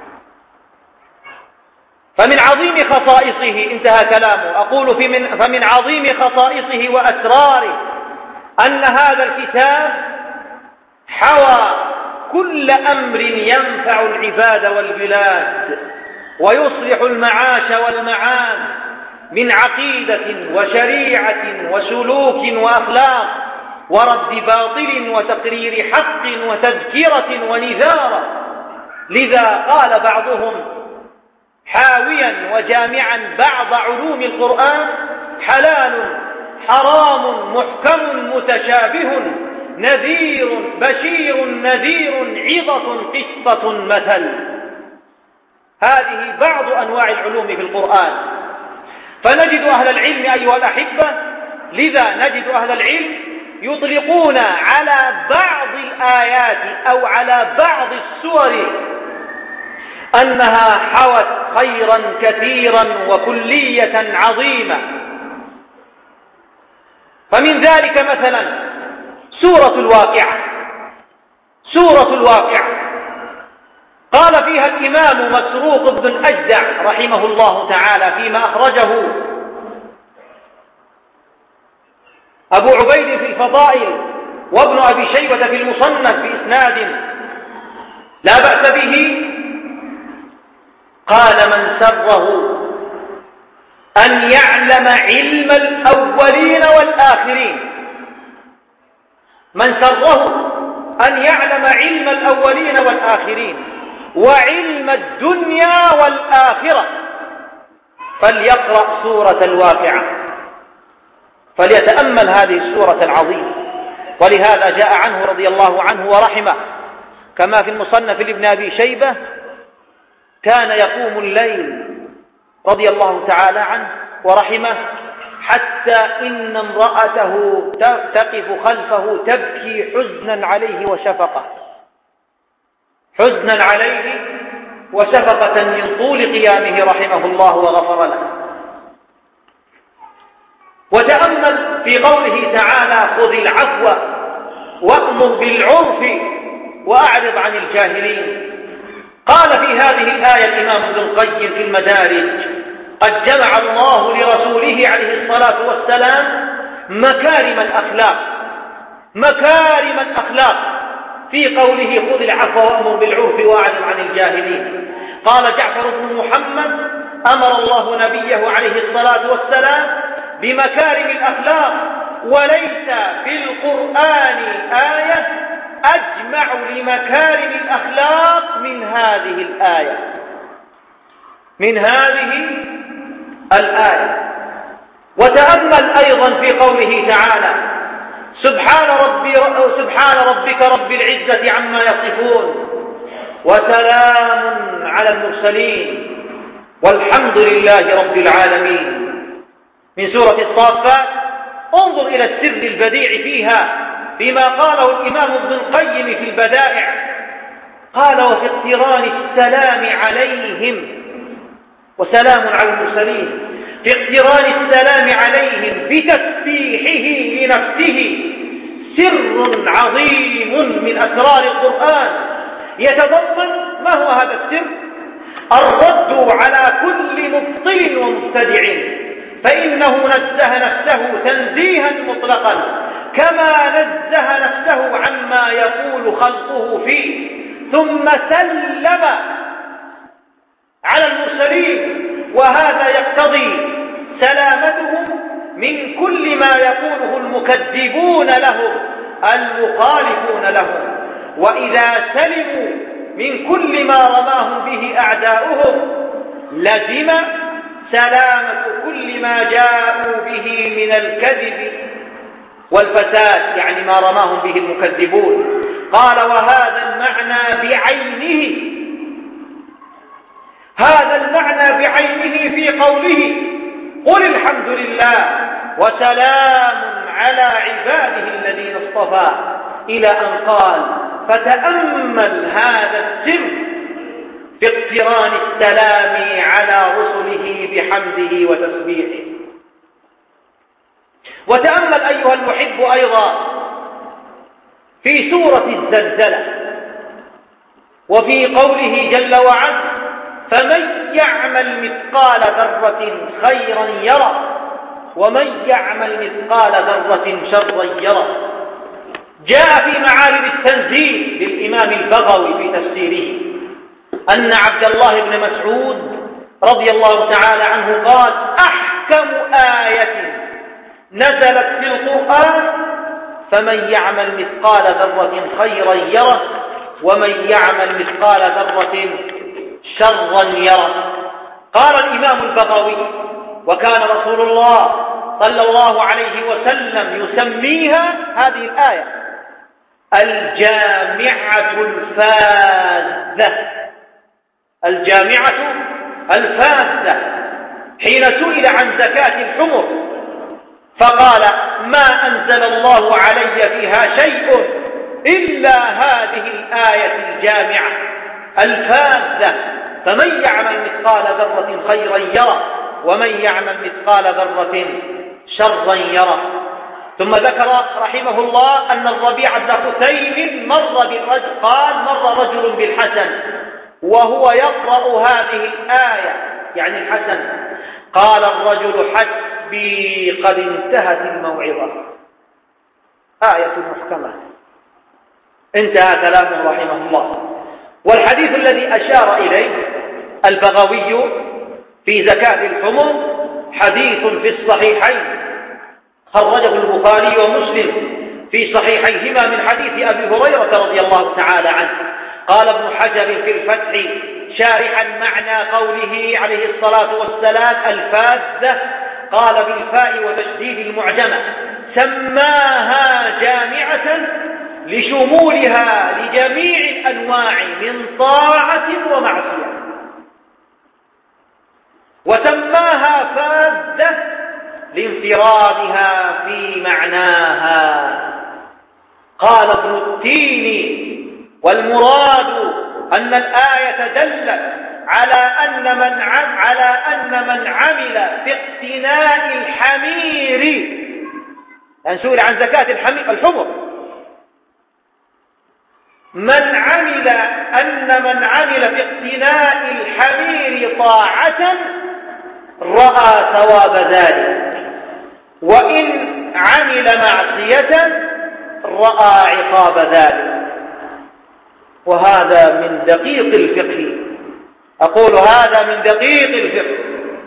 فمن عظيم خصائصه، انتهى كلامه، أقول فمن عظيم خصائصه وأسراره أن هذا الكتاب حوى كل أمر ينفع العباد والبلاد ويصلح المعاش والمعاد من عقيدة وشريعة وسلوك وأخلاق ورد باطل وتقرير حق وتذكرة ونذارة. لذا قال بعضهم حاويا وجامعا بعض علوم القرآن: حلال حرام محكم متشابه نذير بشير نذير عظة قصة مثل. هذه بعض أنواع العلوم في القرآن. فنجد أهل العلم أيها الأحبة، لذا نجد أهل العلم يطلقون على بعض الآيات أو على بعض السور أنها حوت خيرا كثيرا وكلية عظيمة. فمن ذلك مثلا سورة الواقعة قال فيها الإمام مسروق بن الأجدع رحمه الله تعالى فيما أخرجه أبو عبيد في الفضائل وابن أبي شيبة في المصنف بإسناد لا بأس به، قال: من سره أن يعلم علم الأولين والآخرين، من سره أن يعلم علم الأولين والآخرين وعلم الدنيا والآخرة فليقرأ سورة الواقعة، فليتأمل هذه السورة العظيمة. ولهذا جاء عنه رضي الله عنه ورحمه كما في المصنف لابن أبي شيبة: كان يقوم الليل رضي الله تعالى عنه ورحمه حتى إن امرأته تقف خلفه تبكي حزنا عليه وشفقة، حزنا عليه وشفقة من طول قيامه رحمه الله وغفر له. وتأمل في قوله تعالى: خذ العفو وأمر بالعرف وأعرض عن الجاهلين. قال في هذه الآية الإمام ابن القيم في المدارج: قد جمع الله لرسوله عليه الصلاة والسلام مكارم الأخلاق في قوله: خذ العفو وأمر بالعرف وأعرض عن الجاهلين. قال جعفر بن محمد: أمر الله نبيه عليه الصلاة والسلام بمكارم الأخلاق، وليس في القرآن آية أجمع لمكارم الأخلاق من هذه الآية. وتأمل أيضا في قوله تعالى: سبحان ربك رب العزة عما يصفون وسلام على المرسلين والحمد لله رب العالمين. من سورة الصافات. انظر إلى السر البديع فيها فيما قاله الإمام ابن القيم في البدائع. قال: وفي اقتران السلام عليهم وسلام على المرسلين، في اقتران السلام عليهم بتسبيحه لنفسه سر عظيم من أسرار القرآن يتضمن ما هو هذا السر؟ الرد على كل مبطل ومبتدع، فإنه نزه نفسه تنزيها مطلقا كما نزه نفسه عما يقول خلقه فيه، ثم سلم على المرسلين، وهذا يقتضي سلامتهم من كل ما يقوله المكذبون لهم المخالفون لهم. وإذا سلموا من كل ما رماهم به أعداؤهم لزم سلامة كل ما جاءوا به من الكذب والفساد، يعني ما رماهم به المكذبون. قال: وهذا المعنى بعينه في قوله: قل الحمد لله وسلام على عباده الذين اصطفى، إلى أن قال: فتأمل هذا السر في اقتران السلام على رسله بحمده وتسبيحه. وتأمل أيها المحب أيضا في سورة الزلزلة وفي قوله جل وعلا: فمن يعمل مثقال ذرة خيرا يره ومن يعمل مثقال ذرة شرا يره. جاء في معارف التنزيل للإمام البغوي في تفسيره أن عبد الله بن مسعود رضي الله تعالى عنه قال: أحكم آية نزلت في القرآن فمن يعمل مثقال ذرة خيرا يره ومن يعمل مثقال ذرة شرا يره. قال الإمام البغوي: وكان رسول الله صلى الله عليه وسلم يسميها هذه الآية الجامعة الفاذة، حين سئل عن زكاة الحمر فقال: ما أنزل الله علي فيها شيء إلا هذه الآية الجامعة الفاذة، فمن يعمل مثقال ذرة خيرا يره ومن يعمل مثقال ذرة شرا يره. ثم ذكر رحمه الله أن الربيع بن خثيم مر رجل بالحسن وهو يقرأ هذه الآية، يعني الحسن. قال الرجل: حسبي قد انتهت الموعظة. آية محكمة. انتهى كلامه رحمه الله. والحديث الذي أشار إليه البغوي في زكاة الحمر حديث في الصحيحين، خرجه البخاري ومسلم في صحيحيهما من حديث أبي هريرة رضي الله تعالى عنه. قال ابن حجر في الفتح شارحا معنى قوله عليه الصلاة والسلام الفاذة، قال: بالفاء وتشديد المعجمة، سماها جامعة لشمولها لجميع الأنواع من طاعة ومعصية، وسماها فاذة لانفرادها في معناها. قال ابن التين: والمراد أن الآية دلت على أن من عمل باقتناء الحمير، يعني سئل عن زكاة الحمر، من عمل باقتناء الحمير طاعة رأى ثواب ذلك، وإن عمل معصية رأى عقاب ذلك. وهذا من دقيق الفقه، أقول هذا من دقيق الفقه.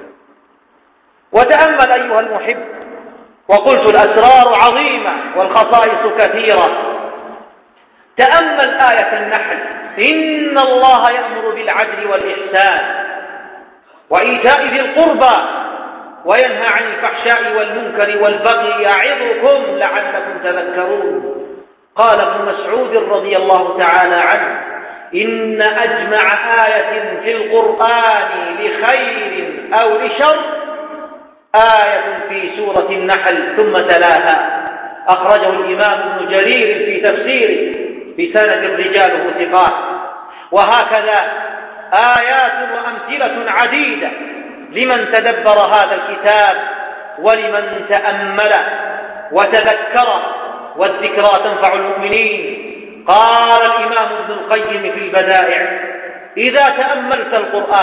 وتأمل أيها المحب، وقلت الأسرار عظيمة والخصائص كثيرة. تأمل آية النحل: إن الله يأمر بالعدل والإحسان وإيتاء ذي القربى وينهى عن الفحشاء والمنكر والبغي يعظكم لعلكم تذكرون. قال ابن مسعود رضي الله تعالى عنه: إن أجمع آية في القرآن لخير أو لشر آية في سورة النحل ثم تلاها. أخرجه الإمام ابن جرير في تفسيره بسند رجاله ثقات. وهكذا آيات وأمثلة عديدة لمن تدبر هذا الكتاب ولمن تأمله وتذكره، والذكرى تنفع المؤمنين. قال الإمام ابن القيم في البدائع: إذا تأملت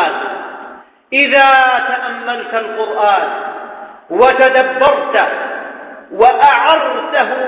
القرآن وتدبرته وأعرته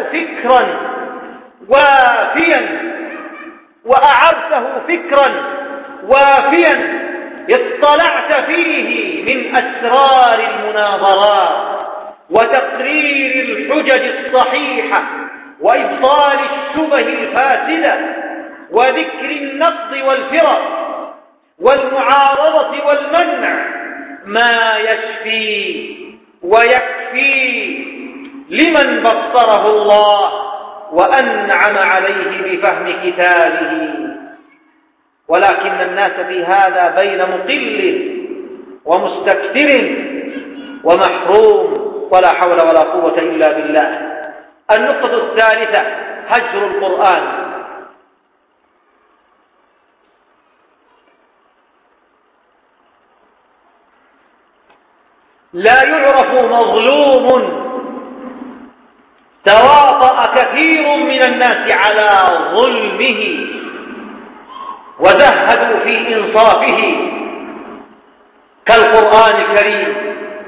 فكرا وافيا اطلعت فيه من أسرار المناظرات وتقرير الحجج الصحيحة وإبطال الشبه الفاسدة وذكر النقض والفرق والمعارضة والمنع ما يشفي ويكفي لمن بصره الله وأنعم عليه بفهم كتابه. ولكن الناس في هذا بين مقل ومستكثر ومحروم، ولا حول ولا قوة إلا بالله. النقطة الثالثة: هجر القرآن. لا يعرف مظلوم تواطأ كثير من الناس على ظلمه وزهدوا في إنصافه كالقرآن الكريم،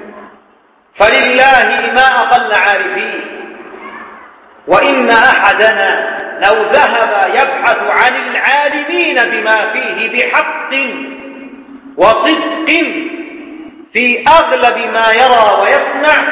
فلله ما أقل عارفين. وإن أحدنا لو ذهب يبحث عن العالمين بما فيه بحق وصدق في أغلب ما يرى ويسمع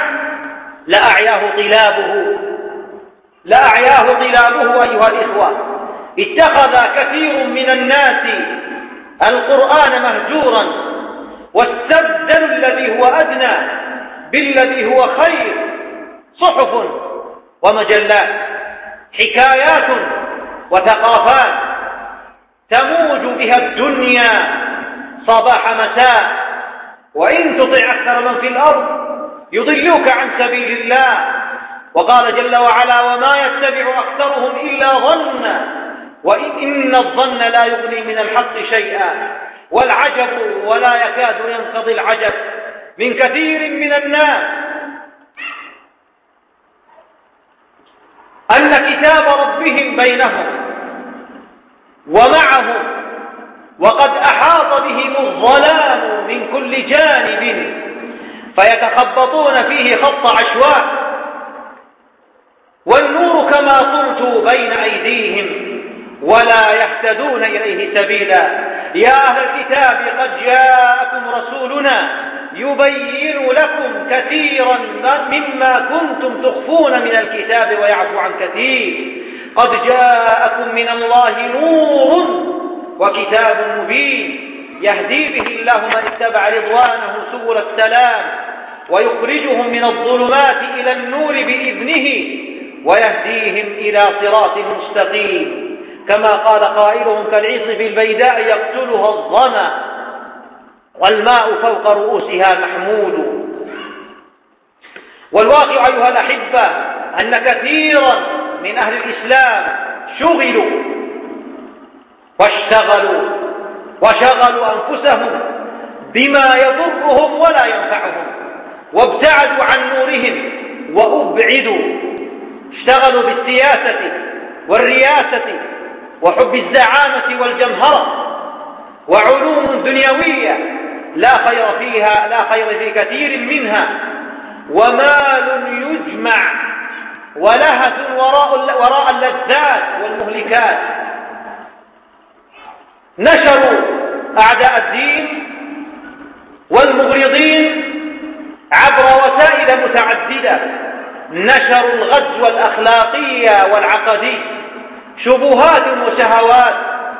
لأعياه طلابه أيها الإخوة. اتخذ كثير من الناس القرآن مهجورا، واستبدلوا الذي هو أدنى بالذي هو خير: صحف ومجلات، حكايات وثقافات تموج بها الدنيا صباح مساء. وإن تطع أكثر من في الأرض يضلوك عن سبيل الله. وقال جل وعلا: وما يتبع أكثرهم إلا ظنا وإن الظن لا يغني من الحق شيئا. والعجب ولا يكاد ينقضي العجب من كثير من الناس أن كتاب ربهم بينهم ومعهم، وقد أحاط بهم الظلام من كل جانب، فيتخبطون فيه خط عشواء، والنور كما قلت بين أيديهم ولا يهتدون إليه سبيلا. يا أهل الكتاب قد جاءكم رسولنا يبين لكم كثيرا مما كنتم تخفون من الكتاب ويعفو عن كثير. قد جاءكم من الله نور وكتاب مبين يهدي به الله من اتبع رضوانه سبل السلام ويخرجهم من الظلمات إلى النور بإذنه ويهديهم إلى صراط مستقيم. كما قال قائلهم: كالعص في البيداء يقتلها الظما والماء فوق رؤوسها محمول. والواقع أيها الأحبة أن كثيرا من أهل الإسلام شغلوا واشتغلوا وشغلوا أنفسهم بما يضرهم ولا ينفعهم، وابتعدوا عن نورهم وأبعدوا. اشتغلوا بالسياسة والرياسة وحب الزعامة والجمهرة وعلوم دنيوية لا خير فيها، لا خير في كثير منها، ومال يجمع ولهث وراء اللذات والمهلكات. نشروا أعداء الدين والمغرضين عبر وسائل متعددة، نشروا الغزو الأخلاقي والعقدي، شبهات وشهوات.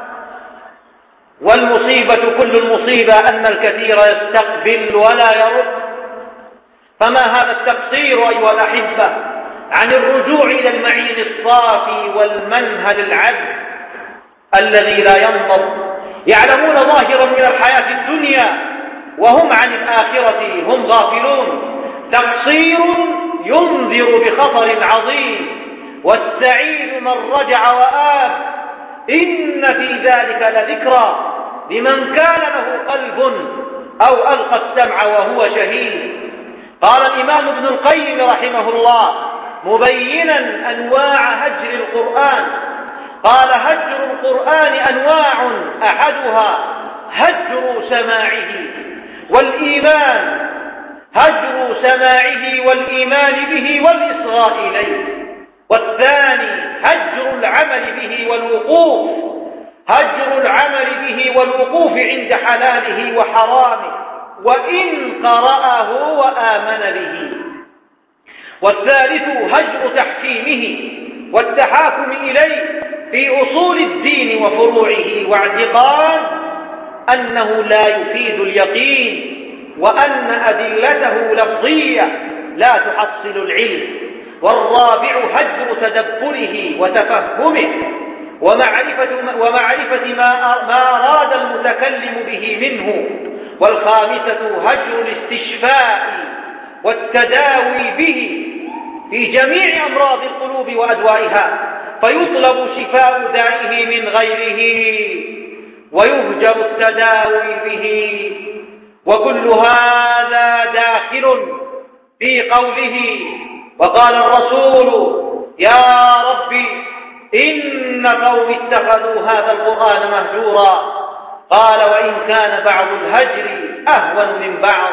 والمصيبة كل المصيبة أن الكثير يستقبل ولا يرد. فما هذا التقصير أيها الأحبة عن الرجوع إلى المعين الصافي والمنهل العذب الذي لا ينضب. يعلمون ظاهرا من الحياة الدنيا وهم عن الآخرة هم غافلون. تقصير ينذر بخطر عظيم، والسعيد من رجع وآب. إن في ذلك لذكرى لمن كان له قلب أو ألقى السمع وهو شهيد. قال الإمام ابن القيم رحمه الله مبينا أنواع هجر القرآن، قال: هجر القرآن أنواع، أحدها هجر سماعه والإيمان، هجر سماعه والإيمان به والإصغاء إليه. والثاني هجر العمل به والوقوف، هجر العمل به والوقوف عند حلاله وحرامه وإن قرأه وآمن به. والثالث هجر تحكيمه والتحاكم إليه في أصول الدين وفروعه، واعتقاد أنه لا يفيد اليقين، وأن أدلته لفظية لا تحصل العلم. والرابع هجر تدبره وتفهمه ومعرفة ما أراد المتكلم به منه. والخامسة هجر الاستشفاء والتداوي به في جميع أمراض القلوب وأدوائها، فيطلب شفاء دائه من غيره ويهجر التداوي به. وكل هذا داخل في قوله: وقال الرسول: يا ربي إن قوم اتخذوا هذا القرآن مهجورا. قال: وإن كان بعض الهجر أهون من بعض.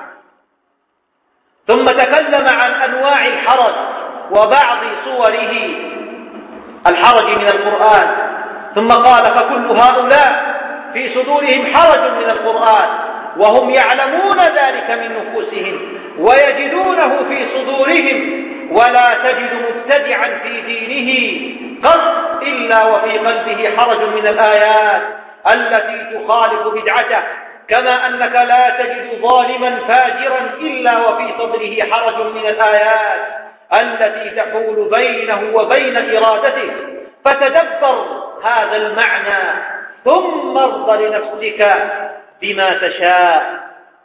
ثم تكلم عن أنواع الحرج وبعض صوره الحرج من القرآن، ثم قال: فكل هؤلاء في صدورهم حرج من القرآن وهم يعلمون ذلك من نفوسهم ويجدونه في صدورهم، ولا تجد مبتدعا في دينه قط إلا وفي قلبه حرج من الآيات التي تخالف بدعته، كما أنك لا تجد ظالما فاجرا إلا وفي صدره حرج من الآيات التي تحول بينه وبين إرادته. فتدبر هذا المعنى ثم ارض لنفسك بما تشاء.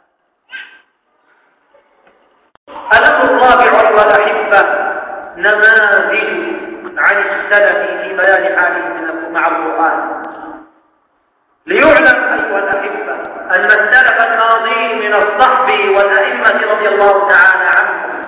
الأمر الرابع أيها الأحبة نماذج عن السلف في بيان حالهم مع القرآن. ليعلم أيها الأحبة أن السلف الماضين من الصحب والأئمة رضي الله تعالى عنهم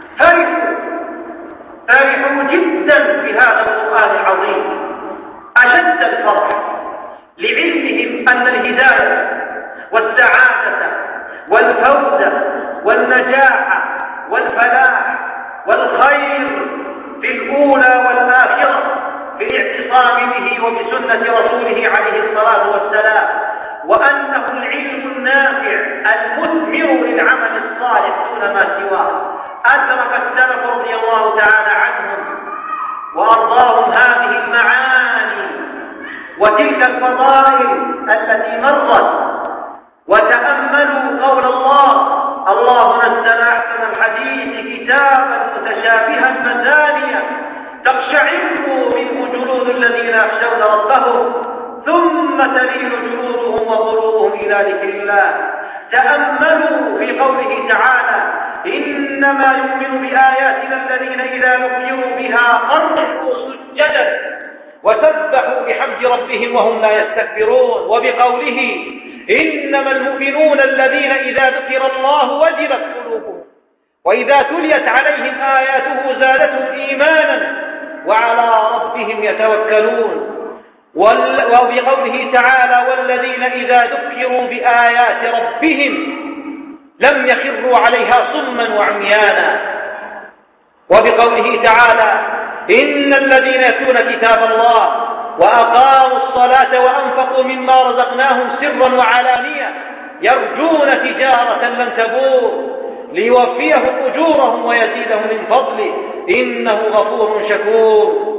فرحوا جدا بهذا القرآن العظيم أشد الفرح، لعلمهم أن الهداية والسعادة والفوز والنجاح والفلاح والخير في الأولى والآخرة في الاعتصام به وبسنة رسوله عليه الصلاة والسلام، وأنه العلم النافع المثمر للعمل الصالح دون ما سواه. أدرك السلف رضي الله تعالى عنهم وأرضاهم هذه المعاني وتلك الفضائل التي مرت، وتأملوا قول الله: الله نزل أحسن الحديث كتابا متشابها مثانيا تقشعر منه جلود الذين يخشون ربهم ثم تلين جلودهم وقلوبهم إلى ذكر الله. تأملوا في قوله تعالى: إنما يؤمن بآياتنا الذين إذا ذكروا بها خروا سجدا وسبحوا بحمد ربهم وهم لا يستكبرون. وبقوله إنما المؤمنون الذين إذا ذكر الله وجلت قلوبهم وإذا تليت عليهم آياته زادتهم إيمانا وعلى ربهم يتوكلون. وبقوله تعالى والذين إذا ذكروا بآيات ربهم لم يخروا عليها صما وعميانا. وبقوله تعالى إن الذين يتلون كتاب الله وأقاموا الصلاة وأنفقوا مما رزقناهم سرا وعلانية يرجون تجارة لن تبور ليوفيهم أجورهم ويزيدهم من فضله إنه غفور شكور.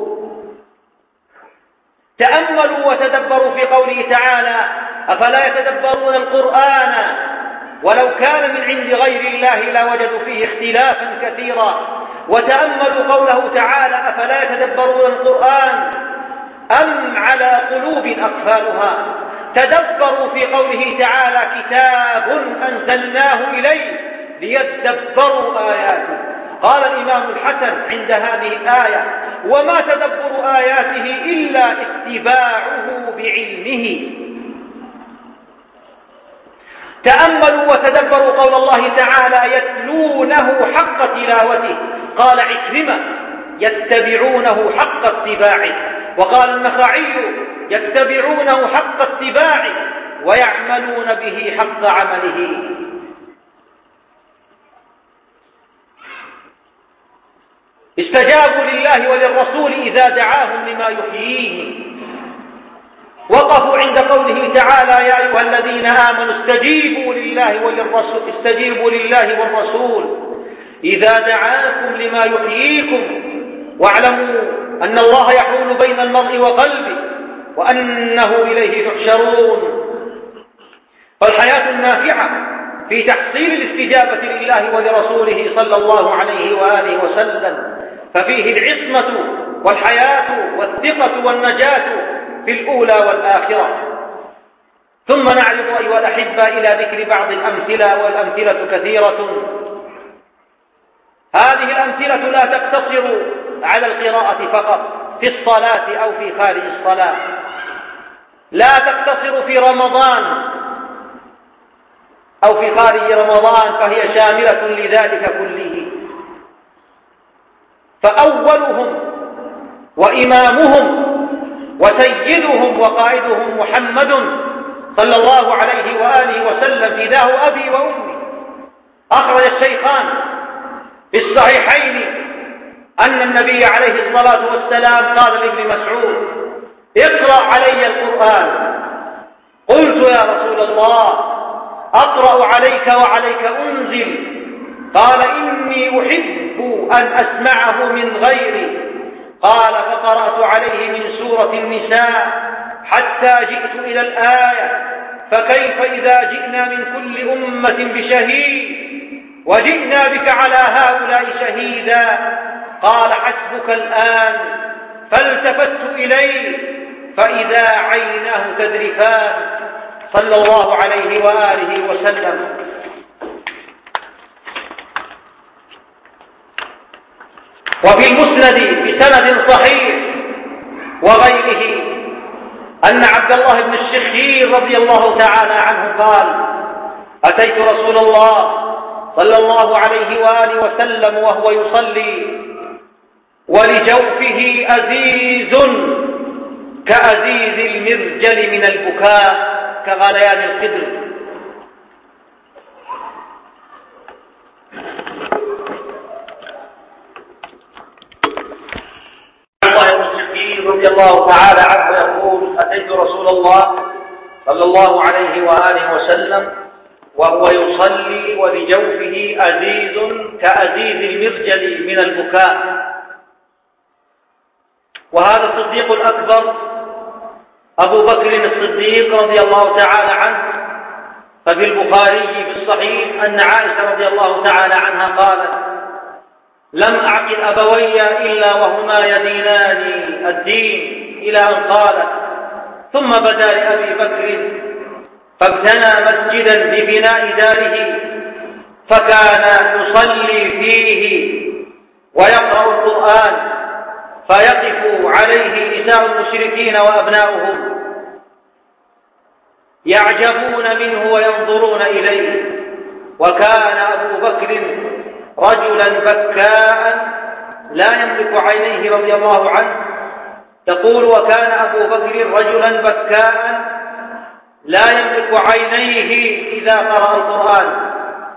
تأملوا وتدبروا في قوله تعالى أفلا يتدبرون القرآن ولو كان من عند غير الله لوجدوا فيه اختلافا كثيرا. وتأملوا قوله تعالى أفلا يتدبرون القرآن أم على قلوب أقفالها. تدبروا في قوله تعالى كتاب أنزلناه إليه ليتدبروا آياته. قال الإمام الحسن عند هذه الآية وما تدبر آياته إلا اتباعه بعلمه. تأملوا وتدبروا قول الله تعالى يتلونه حق تلاوته. قال عكرمة يتبعونه حق اتباعه. وقال النخعي يتبعونه حق اتباعه ويعملون به حق عمله. استجابوا لله وللرسول إذا دعاهم لما يحييهم. وقفوا عند قوله تعالى يا أيها الذين آمنوا استجيبوا لله والرسول إذا دعاكم لما يحييكم واعلموا أن الله يحول بين المرء وقلبه وأنه إليه تحشرون. فالحياة النافعة في تحصيل الاستجابة لله ولرسوله صلى الله عليه وآله وسلم ففيه العصمة والحياة والثقة والنجاة في الأولى والآخرة. ثم نعرض أيها الأحبة إلى ذكر بعض الأمثلة والأمثلة كثيرة. هذه الأمثلة لا تقتصر على القراءة فقط في الصلاة أو في خارج الصلاة، لا تقتصر في رمضان أو في خارج رمضان، فهي شاملة لذلك كله. فأولهم وإمامهم وسيدهم وقائدهم محمد صلى الله عليه وآله وسلم فداه أبي وأمي. أخرج الشيخان في الصحيحين أن النبي عليه الصلاة والسلام قال لابن مسعود اقرأ علي القرآن. قلت يا رسول الله أقرأ عليك وعليك أنزل؟ قال إني أحب أن أسمعه من غيري. قال فقرأت عليه من سورة النساء حتى جئت إلى الآية فكيف إذا جئنا من كل أمة بشهيد وجئنا بك على هؤلاء شهيدا. قال حسبك الآن. فالتفت إليه فإذا عيناه تذرفان صلى الله عليه وآله وسلم. وفي المسند بسند صحيح وغيره أن عبد الله بن الشخير رضي الله تعالى عنه قال أتيت رسول الله صلى الله عليه وآله وسلم وهو يصلي ولجوفه أزيز كأزيز المرجل من البكاء كغليان القدر. رضي الله تعالى عنه يقول أتيت رسول الله صلى الله عليه وآله وسلم وهو يصلي ولجوفه أزيز كأزيز المرجل من البكاء. وهذا الصديق الأكبر أبو بكر الصديق رضي الله تعالى عنه. ففي البخاري في الصحيح أن عائشة رضي الله تعالى عنها قالت لم أعقل أبوي إلا وهما يدينان الدين، إلى أن قالت ثم بدا لأبي بكر فابتنى مسجدا ببناء داره فكان يصلي فيه ويقرأ القرآن فيقف عليه نساء المشركين وأبناؤهم يعجبون منه وينظرون إليه. وكان أبو بكر رجلا بكاء لا يملك عينيه رضي الله عنه. يقول: وكان أبو بكر رجلا بكاء لا يملك عينيه إذا قرأ القرآن.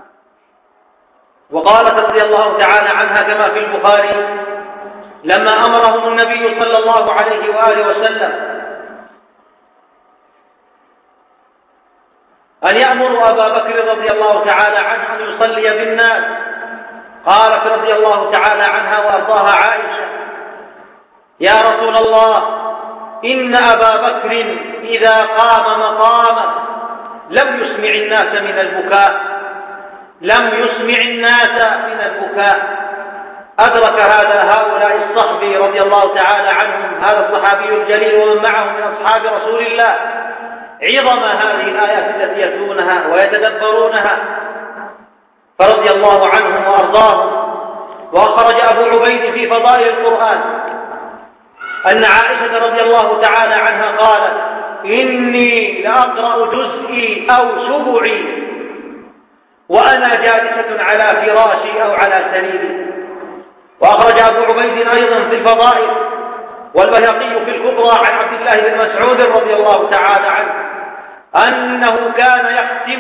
وقالت رضي الله تعالى عنها كما في البخاري: لما أمرهم النبي صلى الله عليه وآله وسلم أن يأمروا أبا بكر رضي الله تعالى عنه أن يصلي بالناس، قالت رضي الله تعالى عنها وأرضاها عائشة: يا رسول الله، إن أبا بكر إذا قام مقاما لم يسمع الناس من البكاء، لم يسمع الناس من البكاء. أدرك هؤلاء الصحابي رضي الله تعالى عنهم، هذا الصحابي الجليل ومن معه من أصحاب رسول الله، عظم هذه الآيات التي يتلونها ويتدبرونها، فرضي الله عنهم وأرضاهم. وأخرج أبو عبيد في فضائل القرآن أن عائشة رضي الله تعالى عنها قالت: إني لأقرأ جزئي أو سبعي وأنا جالسة على فراشي أو على سريري. وأخرج أبو عبيد أيضا في الفضائل والبيهقي في الكبرى عن عبد الله بن مسعود رضي الله تعالى عنه أنه كان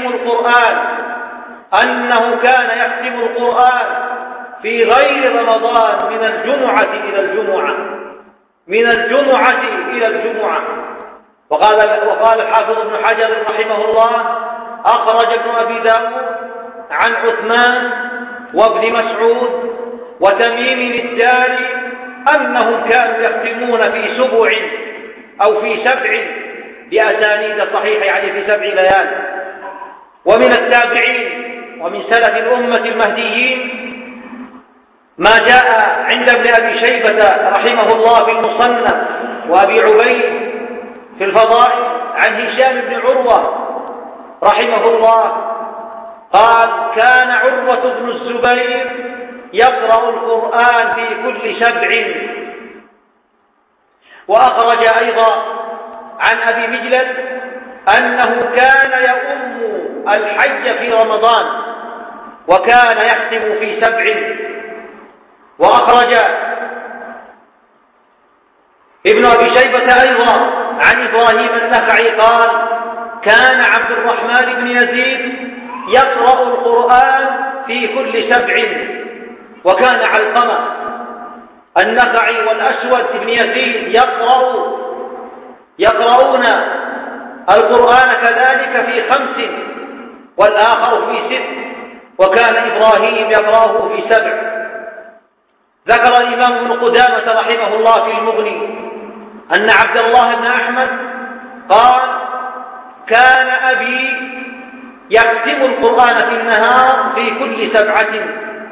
يختم القرآن في غير رمضان من الجمعة إلى الجمعة. وقال الحافظ ابن حجر رحمه الله: أخرج ابن أبي داود عن عثمان وابن مسعود وتميم الداري أنهم كانوا يختمون في 7 أو في 7 بأسانيد صحيحة، يعني في 7 ليال. ومن التابعين ومن سلف الأمة المهديين ما جاء عند ابن أبي شيبة رحمه الله في المصنف وأبي عبيد في الفضائل عن هشام بن عروة رحمه الله قال: كان عروة بن الزبير يقرأ القرآن في كل 7. وأخرج أيضا عن أبي مجلد أنه كان يؤم الحج في رمضان وكان يختم في 7. وأخرج ابن أبي شيبة أيضا عن إبراهيم النخعي قال: كان عبد الرحمن بن يزيد يقرأ القرآن في كل 7. وكان علقمة النخعي والأسود بن يزيد يقرؤون القرآن كذلك في 5 والآخر في 6، وكان إبراهيم يقرأه في 7. ذكر الإمام ابن قدامة رحمه الله في المغني أن عبد الله بن أحمد قال: كان أبي يختم القرآن في النهار في كل 7،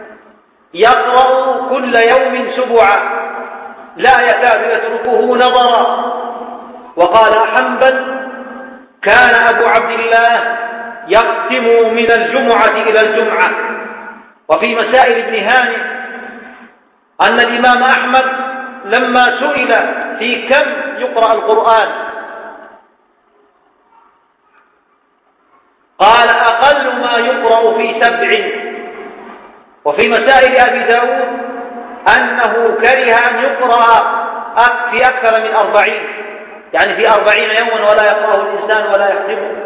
يقرأ كل يوم 7 لا يكاد يتركه نظرا. وقال حنبل: كان أبو عبد الله يختم من الجمعة إلى الجمعة. وفي مسائل ابن هانئ أن الإمام أحمد لما سئل في كم يقرأ القرآن قال: أقل ما يقرأ في 7. وفي مسائل أبي داود أنه كره أن يقرأ في أكثر من 40، يعني في 40 يوما ولا يقرأه الإنسان ولا يختمه.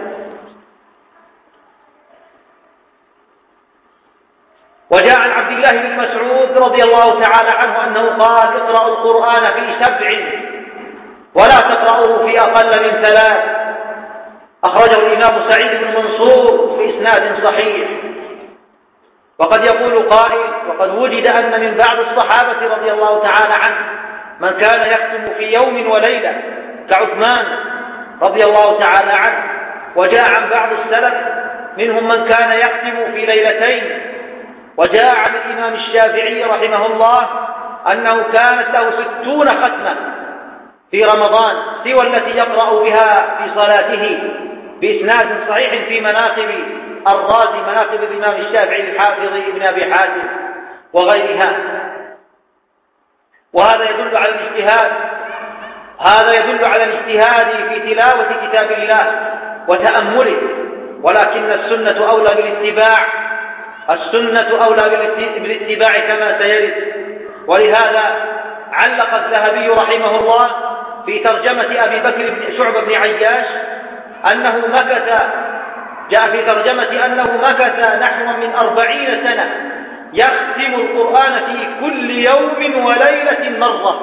وجاء عن عبد الله بن مسعود رضي الله تعالى عنه أنه قال: اقرأوا القرآن في 7 ولا تقرأوه في أقل من 3. أخرجه الإمام سعيد بن منصور في إسناد صحيح. وقد يقول قائل: وقد وجد أن من بعض الصحابة رضي الله تعالى عنه من كان يختم في يوم وليلة كعثمان رضي الله تعالى عنه. وجاء عن بعض السلف منهم من كان يختم في 2 ليلة. وجاء عن الإمام الشافعي رحمه الله أنه كانت له 60 ختمة في رمضان سوى التي يقرأ بها في صلاته، بإسناد صحيح في مناقب الرازي، مناقب الإمام الشافعي الحافظ ابن أبي حاتم وغيرها. وهذا يدل على الاجتهاد، هذا يدل على الاجتهاد في تلاوة كتاب الله وتأمله، ولكن السنة أولى بالاتباع، السنة أولى بالاتباع كما سيرد. ولهذا علق الذهبي رحمه الله في ترجمة أبي بكر بن شعبة بن عياش أنه مكث، جاء في ترجمة أنه مكث نحو من 40 سنة يختم القرآن في كل يوم وليلة مرة،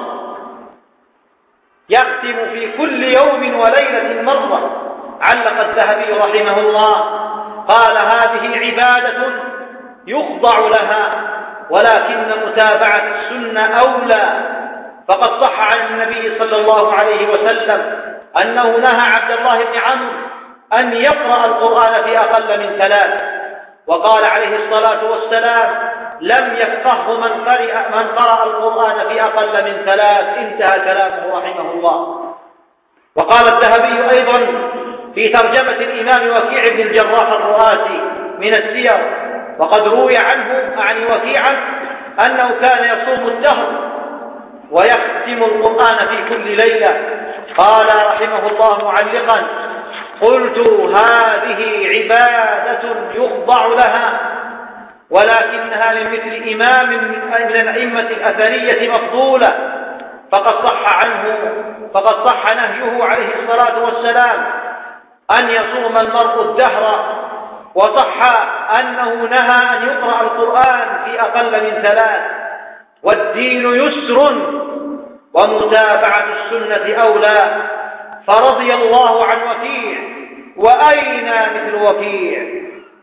يختم في كل يوم وليلة مرة. علق الذهبي رحمه الله قال: هذه عبادة يخضع لها، ولكن متابعة السنة أولى، فقد صح عن النبي صلى الله عليه وسلم أنه نهى عبد الله بن عمرو أن يقرأ القرآن في أقل من 3، وقال عليه الصلاة والسلام: لم يفقهه من قرأ القرآن في أقل من 3. انتهى كلامه رحمه الله. وقال الذهبي أيضا في ترجمة الإمام وكيع بن الجراح الرؤاسي من السير، وقد روي عنه عن وكيعا أنه كان يصوم الدهر ويختم القرآن في كل ليلة. قال رحمه الله معلقا: قلت: هذه عبادة يخضع لها، ولكنها لمثل إمام من الأئمة الأثرية مفضولة، فقد صح نهيه عليه الصلاة والسلام أن يصوم المرء الدهر، وصح أنه نهى أن يقرأ القرآن في أقل من 3. والدين يسر ومتابعة السنة أولى، فرضي الله عن وكيع، وأين مثل وكيع؟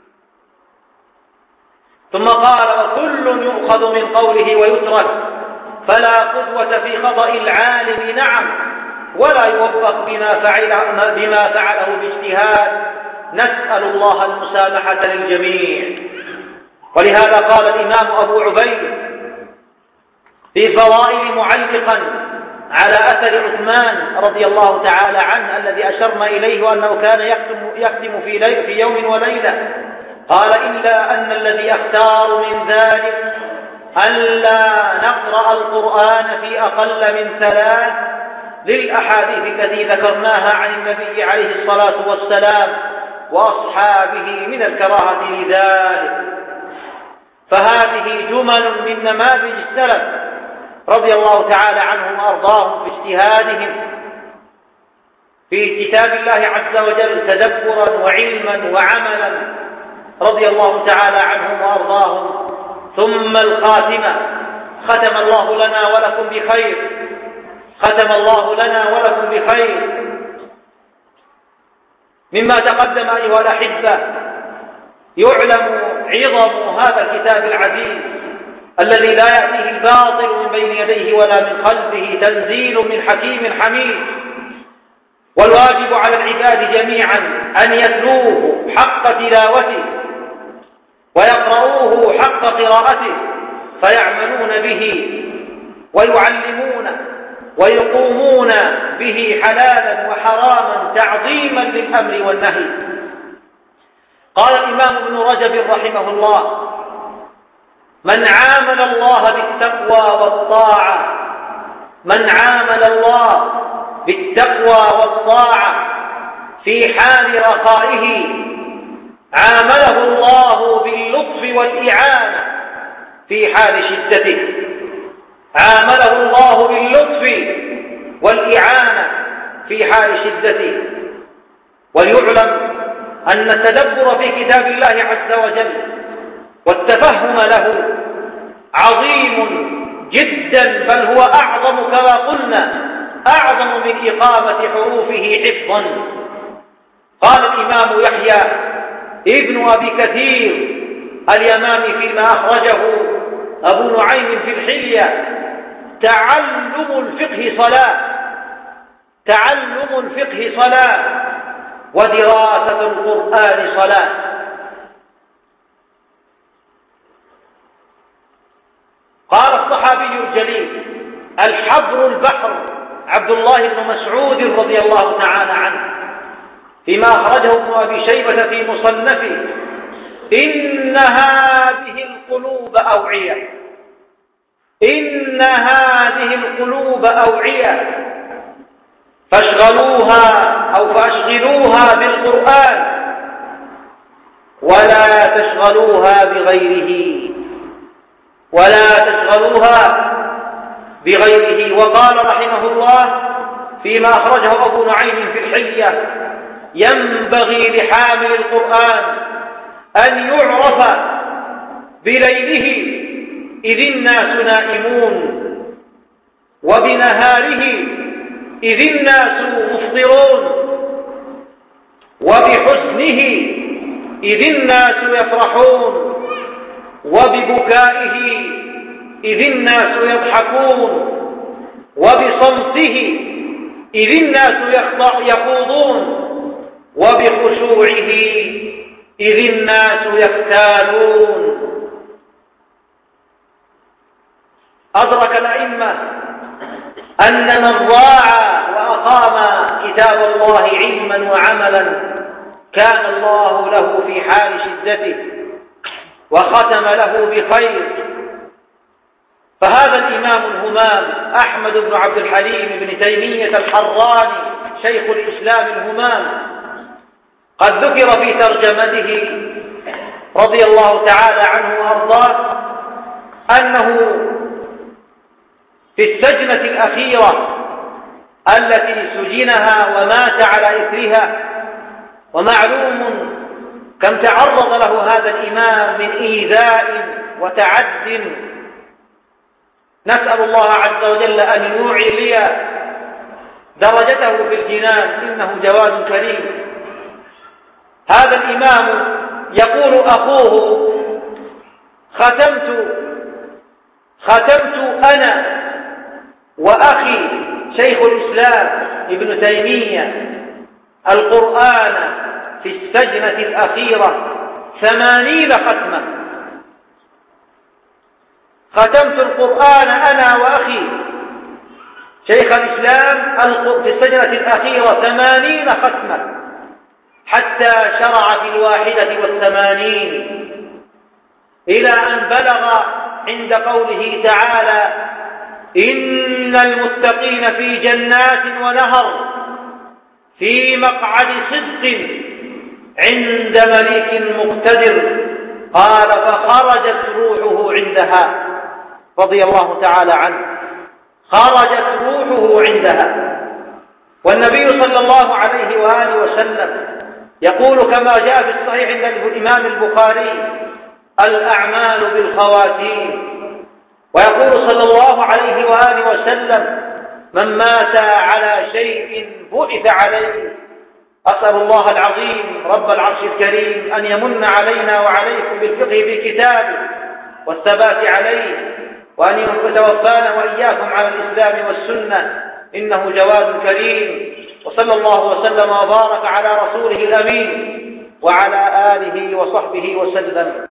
ثم قال: وكل يؤخذ من قوله ويترك، فلا قدوة في خطأ العالم، نعم، ولا يوفق بما فعله باجتهاد. نسأل الله المسامحة للجميع. ولهذا قال الإمام أبو عبيد في فضائل معلقا على أثر عثمان رضي الله تعالى عنه الذي أشرنا إليه، وأنه كان يختم في يوم وليلة، قال: إلا أن الذي أختار من ذلك ألا نقرأ القرآن في أقل من 3 للأحاديث التي ذكرناها عن النبي عليه الصلاة والسلام وأصحابه من الكراهة لذلك. فهذه جمل من نماذج السلف رضي الله تعالى عنهم وأرضاهم في اجتهادهم في كتاب الله عز وجل تدبرا وعلما وعملا، رضي الله تعالى عنهم وأرضاهم. ثم الخاتمة: ختم الله لنا ولكم بخير، ختم الله لنا ولكم بخير. مما تقدم أيها الأحبة يعلم عظم هذا الكتاب العزيز الذي لا يأتيه الباطل من بين يديه ولا من خلفه، تنزيل من حكيم حميد. والواجب على العباد جميعا أن يتلوه حق تلاوته ويقرؤوه حق قراءته، فيعملون به ويعلمون ويقومون به حلالا وحراما تعظيما للأمر والنهي. قال الإمام ابن رجب رحمه الله: من عامل الله بالتقوى والطاعة، من عامل الله بالتقوى والطاعة في حال رخائه، عامله الله باللطف والإعانة في حال شدته، عامله الله باللطف والإعانة في حال شدته. وليعلم أن التدبر في كتاب الله عز وجل والتفهم له عظيم جدا، بل هو أعظم كما قلنا، أعظم من إقامة حروفه حفظا. قال الإمام يحيى ابن أبي كثير اليمامي فيما أخرجه أبو نعيم في الحلية: تعلم الفقه صلاة، تعلم الفقه صلاة، ودراسة القرآن صلاة. قال الصحابي الجليل الحبر البحر عبد الله بن مسعود رضي الله تعالى عنه فيما أخرجه ابن أبي شيبة في مصنفه: إن هذه القلوب أوعية، إن هذه القلوب أوعية فاشغلوها بالقرآن ولا تشغلوها بغيره. وقال رحمه الله فيما أخرجه أبو نعيم في الحلية: ينبغي لحامل القرآن أن يعرف بليله إذ الناس نائمون، وبنهاره إذ الناس مفطرون، وبحزنه إذ الناس يفرحون، وببكائه إذ الناس يضحكون، وبصمته إذ الناس يخوضون، وبخشوعه إذ الناس يفتالون. أدرك الأئمة أن من ضاع وأقام كتاب الله علما وعملا كان الله له في حال شدته وختم له بخير. فهذا الإمام الهمام أحمد بن عبد الحليم بن تيمية الحراني شيخ الإسلام الهمام قد ذكر في ترجمته رضي الله تعالى عنه وأرضاه أنه في السجنة الأخيرة التي سجنها ومات على إثرها، ومعلوم كم تعرض له هذا الإمام من إيذاء وتعد. نسأل الله عز وجل أن يعلي درجته في الجنان، إنه جواد كريم. هذا الإمام يقول أخوه: ختمت أنا وأخي شيخ الإسلام ابن تيمية القرآن في السجنة الأخيرة 80 ختمة. ختمت القرآن أنا وأخي شيخ الإسلام في السجنة الأخيرة 80 ختمة، حتى شرع في 81، إلى أن بلغ عند قوله تعالى: إن المتقين في جنات ونهر في مقعد صدق عند مليك مقتدر. قال: فخرجت روحه عندها، رضي الله تعالى عنه، خرجت روحه عندها. والنبي صلى الله عليه وآله وسلم يقول كما جاء في الصحيح عند الإمام البخاري: الأعمال بالخواتيم. ويقول صلى الله عليه وآله وسلم: من مات على شيء بعث عليه. أسأل الله العظيم رب العرش الكريم أن يمن علينا وعليكم بالفقه في كتابه والثبات عليه، وأن يتوفانا وإياكم على الإسلام والسنة، إنه جواد كريم. وصلى الله وسلم وبارك على رسوله الأمين وعلى آله وصحبه وسلم.